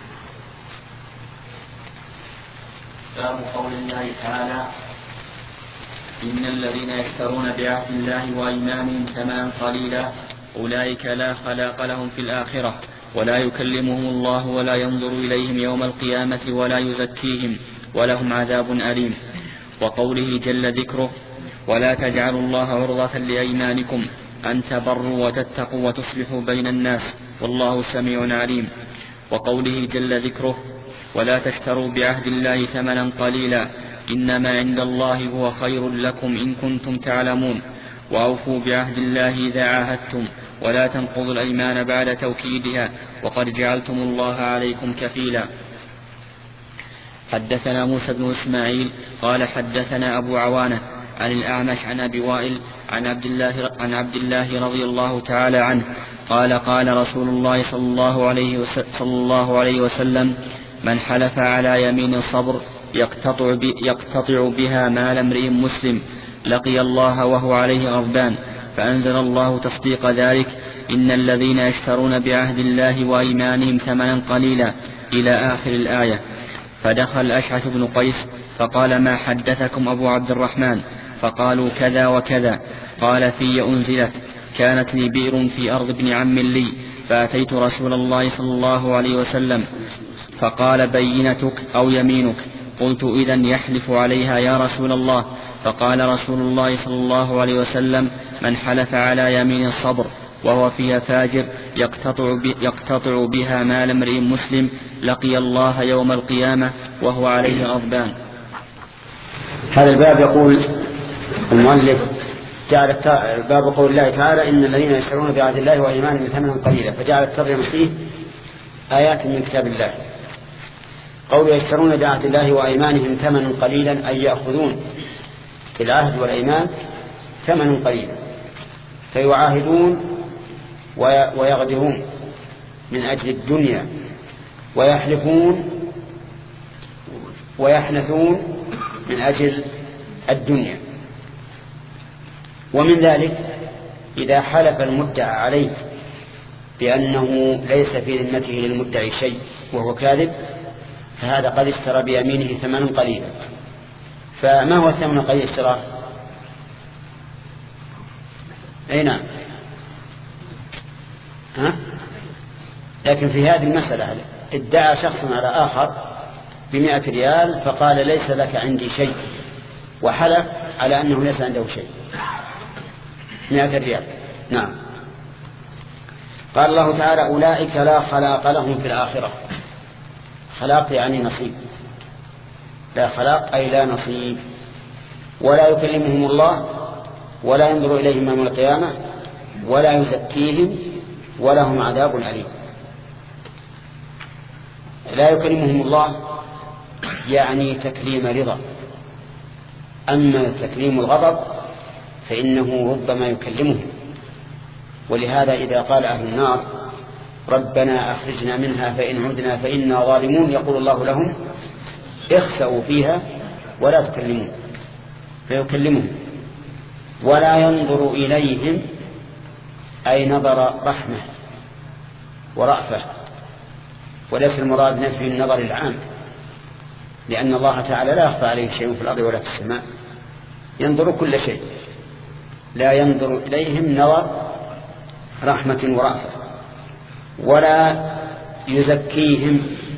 باب قول الله تعالى: إن الذين يشترون بعهد الله وأيمانهم ثمنا قليلا أولئك لا خلاق لهم في الآخرة ولا يكلمهم الله ولا ينظر إليهم يوم القيامة ولا يزكيهم ولهم عذاب أليم. وقوله جل ذكره: ولا تجعلوا الله عرضة لأيمانكم أن تبروا وتتقوا وتصلحوا بين الناس والله سميع عليم. وقوله جل ذكره: ولا تشتروا بعهد الله ثمنا قليلا إنما عند الله هو خير لكم إن كنتم تعلمون. وأوفوا بعهد الله إذا عاهدتم ولا تنقضوا الأيمان بعد توكيدها وقد جعلتم الله عليكم كفيلا. حدثنا موسى بن إسماعيل قال حدثنا أبو عوانة عن الأعمش عن أبي وائل عن عبد الله, عن عبد الله رضي الله تعالى عنه قال قال رسول الله صلى الله عليه وسلم, صلى الله عليه وسلم من حلف على يمين صبر يقتطع, يقتطع بها مال امرئ مسلم لقي الله وهو عليه غضبان، فأنزل الله تصديق ذلك: إن الذين يشترون بعهد الله وأيمانهم ثمنا قليلا إلى آخر الآية. فدخل أشعث بن قيس فقال: ما حدثكم أبو عبد الرحمن؟ فقالوا: كذا وكذا. قال: في أنزلت: كانت لي بئر في أرض ابن عم لي، فأتيت رسول الله صلى الله عليه وسلم فقال: بينتك أو يمينك؟ قلت: إذن يحلف عليها يا رسول الله. فقال رسول الله صلى الله عليه وسلم: من حلف على يمين الصبر وهو فيها فاجر يقتطع, يقتطع بها مال امرئ مسلم لقي الله يوم القيامة وهو عليه غضبان. هذا الباب يقول المؤلف: جعل باب قول الله تعالى: إن الذين يشترون بعهد الله وأيمانهم ثمنا قليلا، فجعل الترجمة فيه آيات من كتاب الله. قول يشترون بعهد الله وأيمانهم ثمنا قليلا أي يأخذون في العهد والأيمان ثمنا قليلا، فيعاهدون ويغدرون من أجل الدنيا، ويحلفون ويحنثون من أجل الدنيا. ومن ذلك إذا حلف المدعى عليه بأنه ليس في ذمته للمدعي شيء وهو كاذب، فهذا قد اشترى بيمينه ثمنا قليلا. فما هو الثمن القليل اشتراه؟ أي نعم، ها؟ لكن في هذه المسألة ادعى شخص على آخر بمئة ريال فقال: ليس لك عندي شيء، وحلف على أنه ليس عنده شيء، مئة ريال. نعم. قال الله تعالى: أولئك لا خلاق لهم في الآخرة. خلاق يعني نصيب، لا خلاق أي لا نصيب. ولا يكلمهم الله ولا ينظر إليهم يوم القيامة ولا يزكيهم ولهم عذاب أليم. لا يكلمهم الله يعني تكليم رضا، أما تكليم الغضب فإنه ربما يكلمهم. ولهذا إذا قال أهل النار: ربنا أخرجنا منها فإن عدنا فإنا ظالمون، يقول الله لهم: اخسأوا فيها ولا تكلمون، فيكلمهم. ولا ينظر إليهم أي نظر رحمة ورأفة، وليس المراد نفي النظر العام، لأن الله تعالى لا يخفى عليه شيء في الأرض ولا في السماء، ينظر كل شيء. لا ينظر إليهم نظر رحمة ورأفة. ولا يزكيهم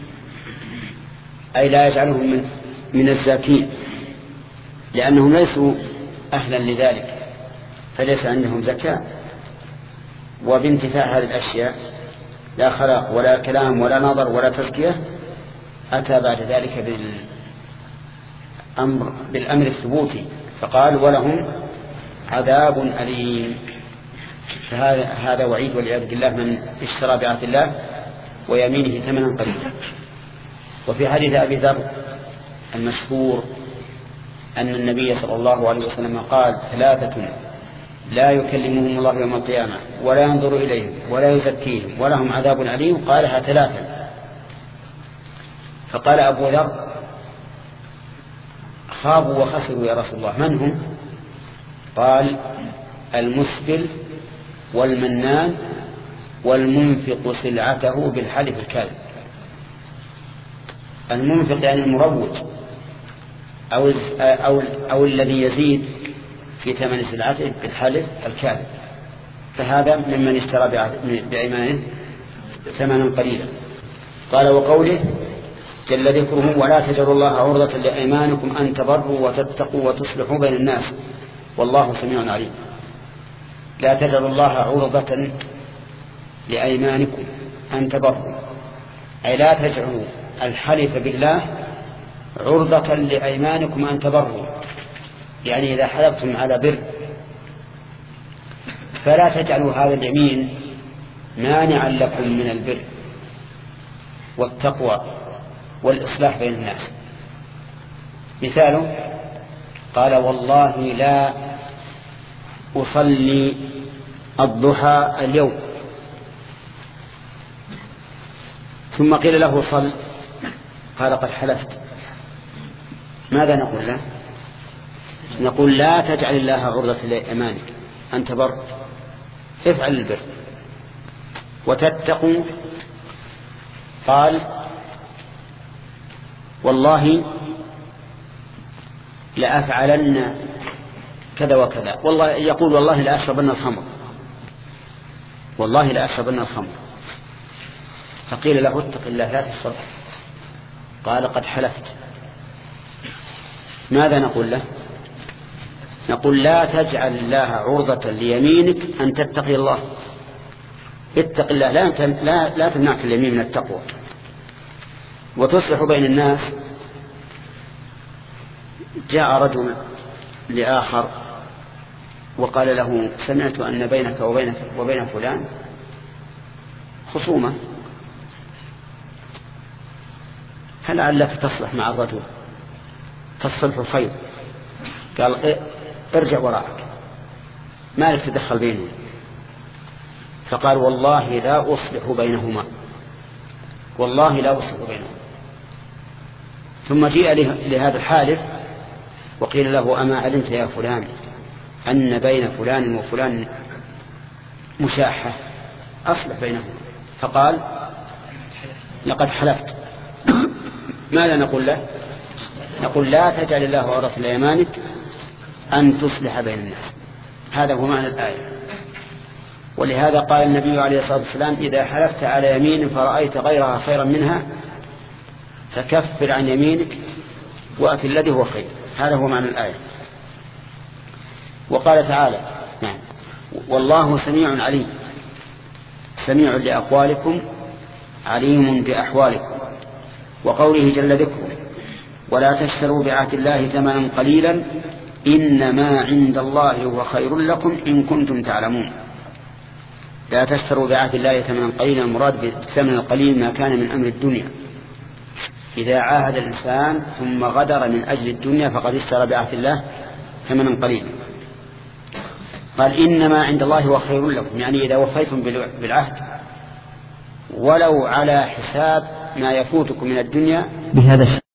أي لا يجعلهم من, من الزاكين، لأنهم ليسوا أهلا لذلك، فليس عندهم زكاة. وبانتفاع هذه الأشياء لا خلاق ولا كلام ولا نظر ولا تزكية، أتى بعد ذلك بالأمر, بالأمر الثبوتي، فقال: ولهم عذاب أليم. فهذا هذا وعيد والعياذ بالله من اشترى بعهد الله ويمينه ثمنا قليلا. وفي حديث أبي ذر المشهور أن النبي صلى الله عليه وسلم قال: ثلاثة لا يكلمهم الله يوم القيامة ولا ينظر إليهم ولا يزكيهم ولهم عذاب أليم. قالها ثلاثة. فقال أبو ذر: خابوا وخسروا يا رسول الله، من هم؟ قال: المسبل والمنان والمنفق سلعته بالحلف الكاذب. المنفق يعني المروج أو, أو, أو الذي يزيد في ثمن سلعته بالحلف الكاذب، فهذا ممن اشترى بأيمانه ثمنا قليلا. قال: وقوله جل ذكره: ولا تجعلوا الله عرضة لأيمانكم أن تبروا وتتقوا وتصلحوا بين الناس والله سميع عليم. لا تجعلوا الله عرضة لأيمانكم أن تبروا، أي لا تجعلوا الحلف بالله عرضة لأيمانكم أن تبروا، يعني إذا حلفتم على بر فلا تجعلوا هذا اليمين مانعا لكم من البر والتقوى والإصلاح بين الناس. مثاله: قال: والله لا أصلي الضحى اليوم، ثم قيل له صل قال قد حلفت، ماذا نقول له؟ نقول لا تجعل الله عرضة لأيمانك، أنت بر، افعل البر وتتقوا. قال والله لأفعلن كذا وكذا، والله يقول والله لأشربن الخمر، والله لأشربن الخمر. فقيل له اتق الله لا تشرب، قال قد حلفت، ماذا نقول له؟ نقول لا تجعل الله عرضة ليمينك أن تتقي الله، اتق الله، لا, لا, لا تمنعك اليمين من التقوى وتصلح بين الناس. جاء رجل لآخر وقال له سمعت أن بينك وبين, وبين فلان خصومة، هل لعلك تصلح مع الرجل؟ فالصلح خير. قال ارجع وراءك، ما لك تدخل بينهم. فقال والله لا أصلح بينهما، والله لا أصلح بينهما. ثم جيء لهذا الحالف وقيل له أما علمت يا فلان أن بين فلان وفلان مشاحة، أصلح بينهم. فقال لقد حلفت. ماذا نقول له؟ نقول لا تجعل الله عرضة لأيمانك أن تصلح بين الناس. هذا هو معنى الآية. ولهذا قال النبي عليه الصلاة والسلام إذا حلفت على يمين فرأيت غيرها خيرا منها فكفر عن يمينك وأت الذي هو خير. هذا هو معنى الآية. وقال تعالى نعم والله سميع عليم، سميع لأقوالكم عليم بأحوالكم. وقوله جل ذكره ولا تشتروا بعهد الله ثمنا قليلا إنما عند الله هو خير لكم إن كنتم تعلمون. لا تشتروا بعهد الله ثمنا قليلا، المراد بالثمن القليل ما كان من أمر الدنيا. إذا عاهد الإنسان ثم غدر من أجل الدنيا فقد اشترى بعهد الله ثمنا قليلا. قال إنما عند الله هو خير لكم، يعني إذا وفيتم بالعهد ولو على حساب ما يفوتكم من الدنيا بهذا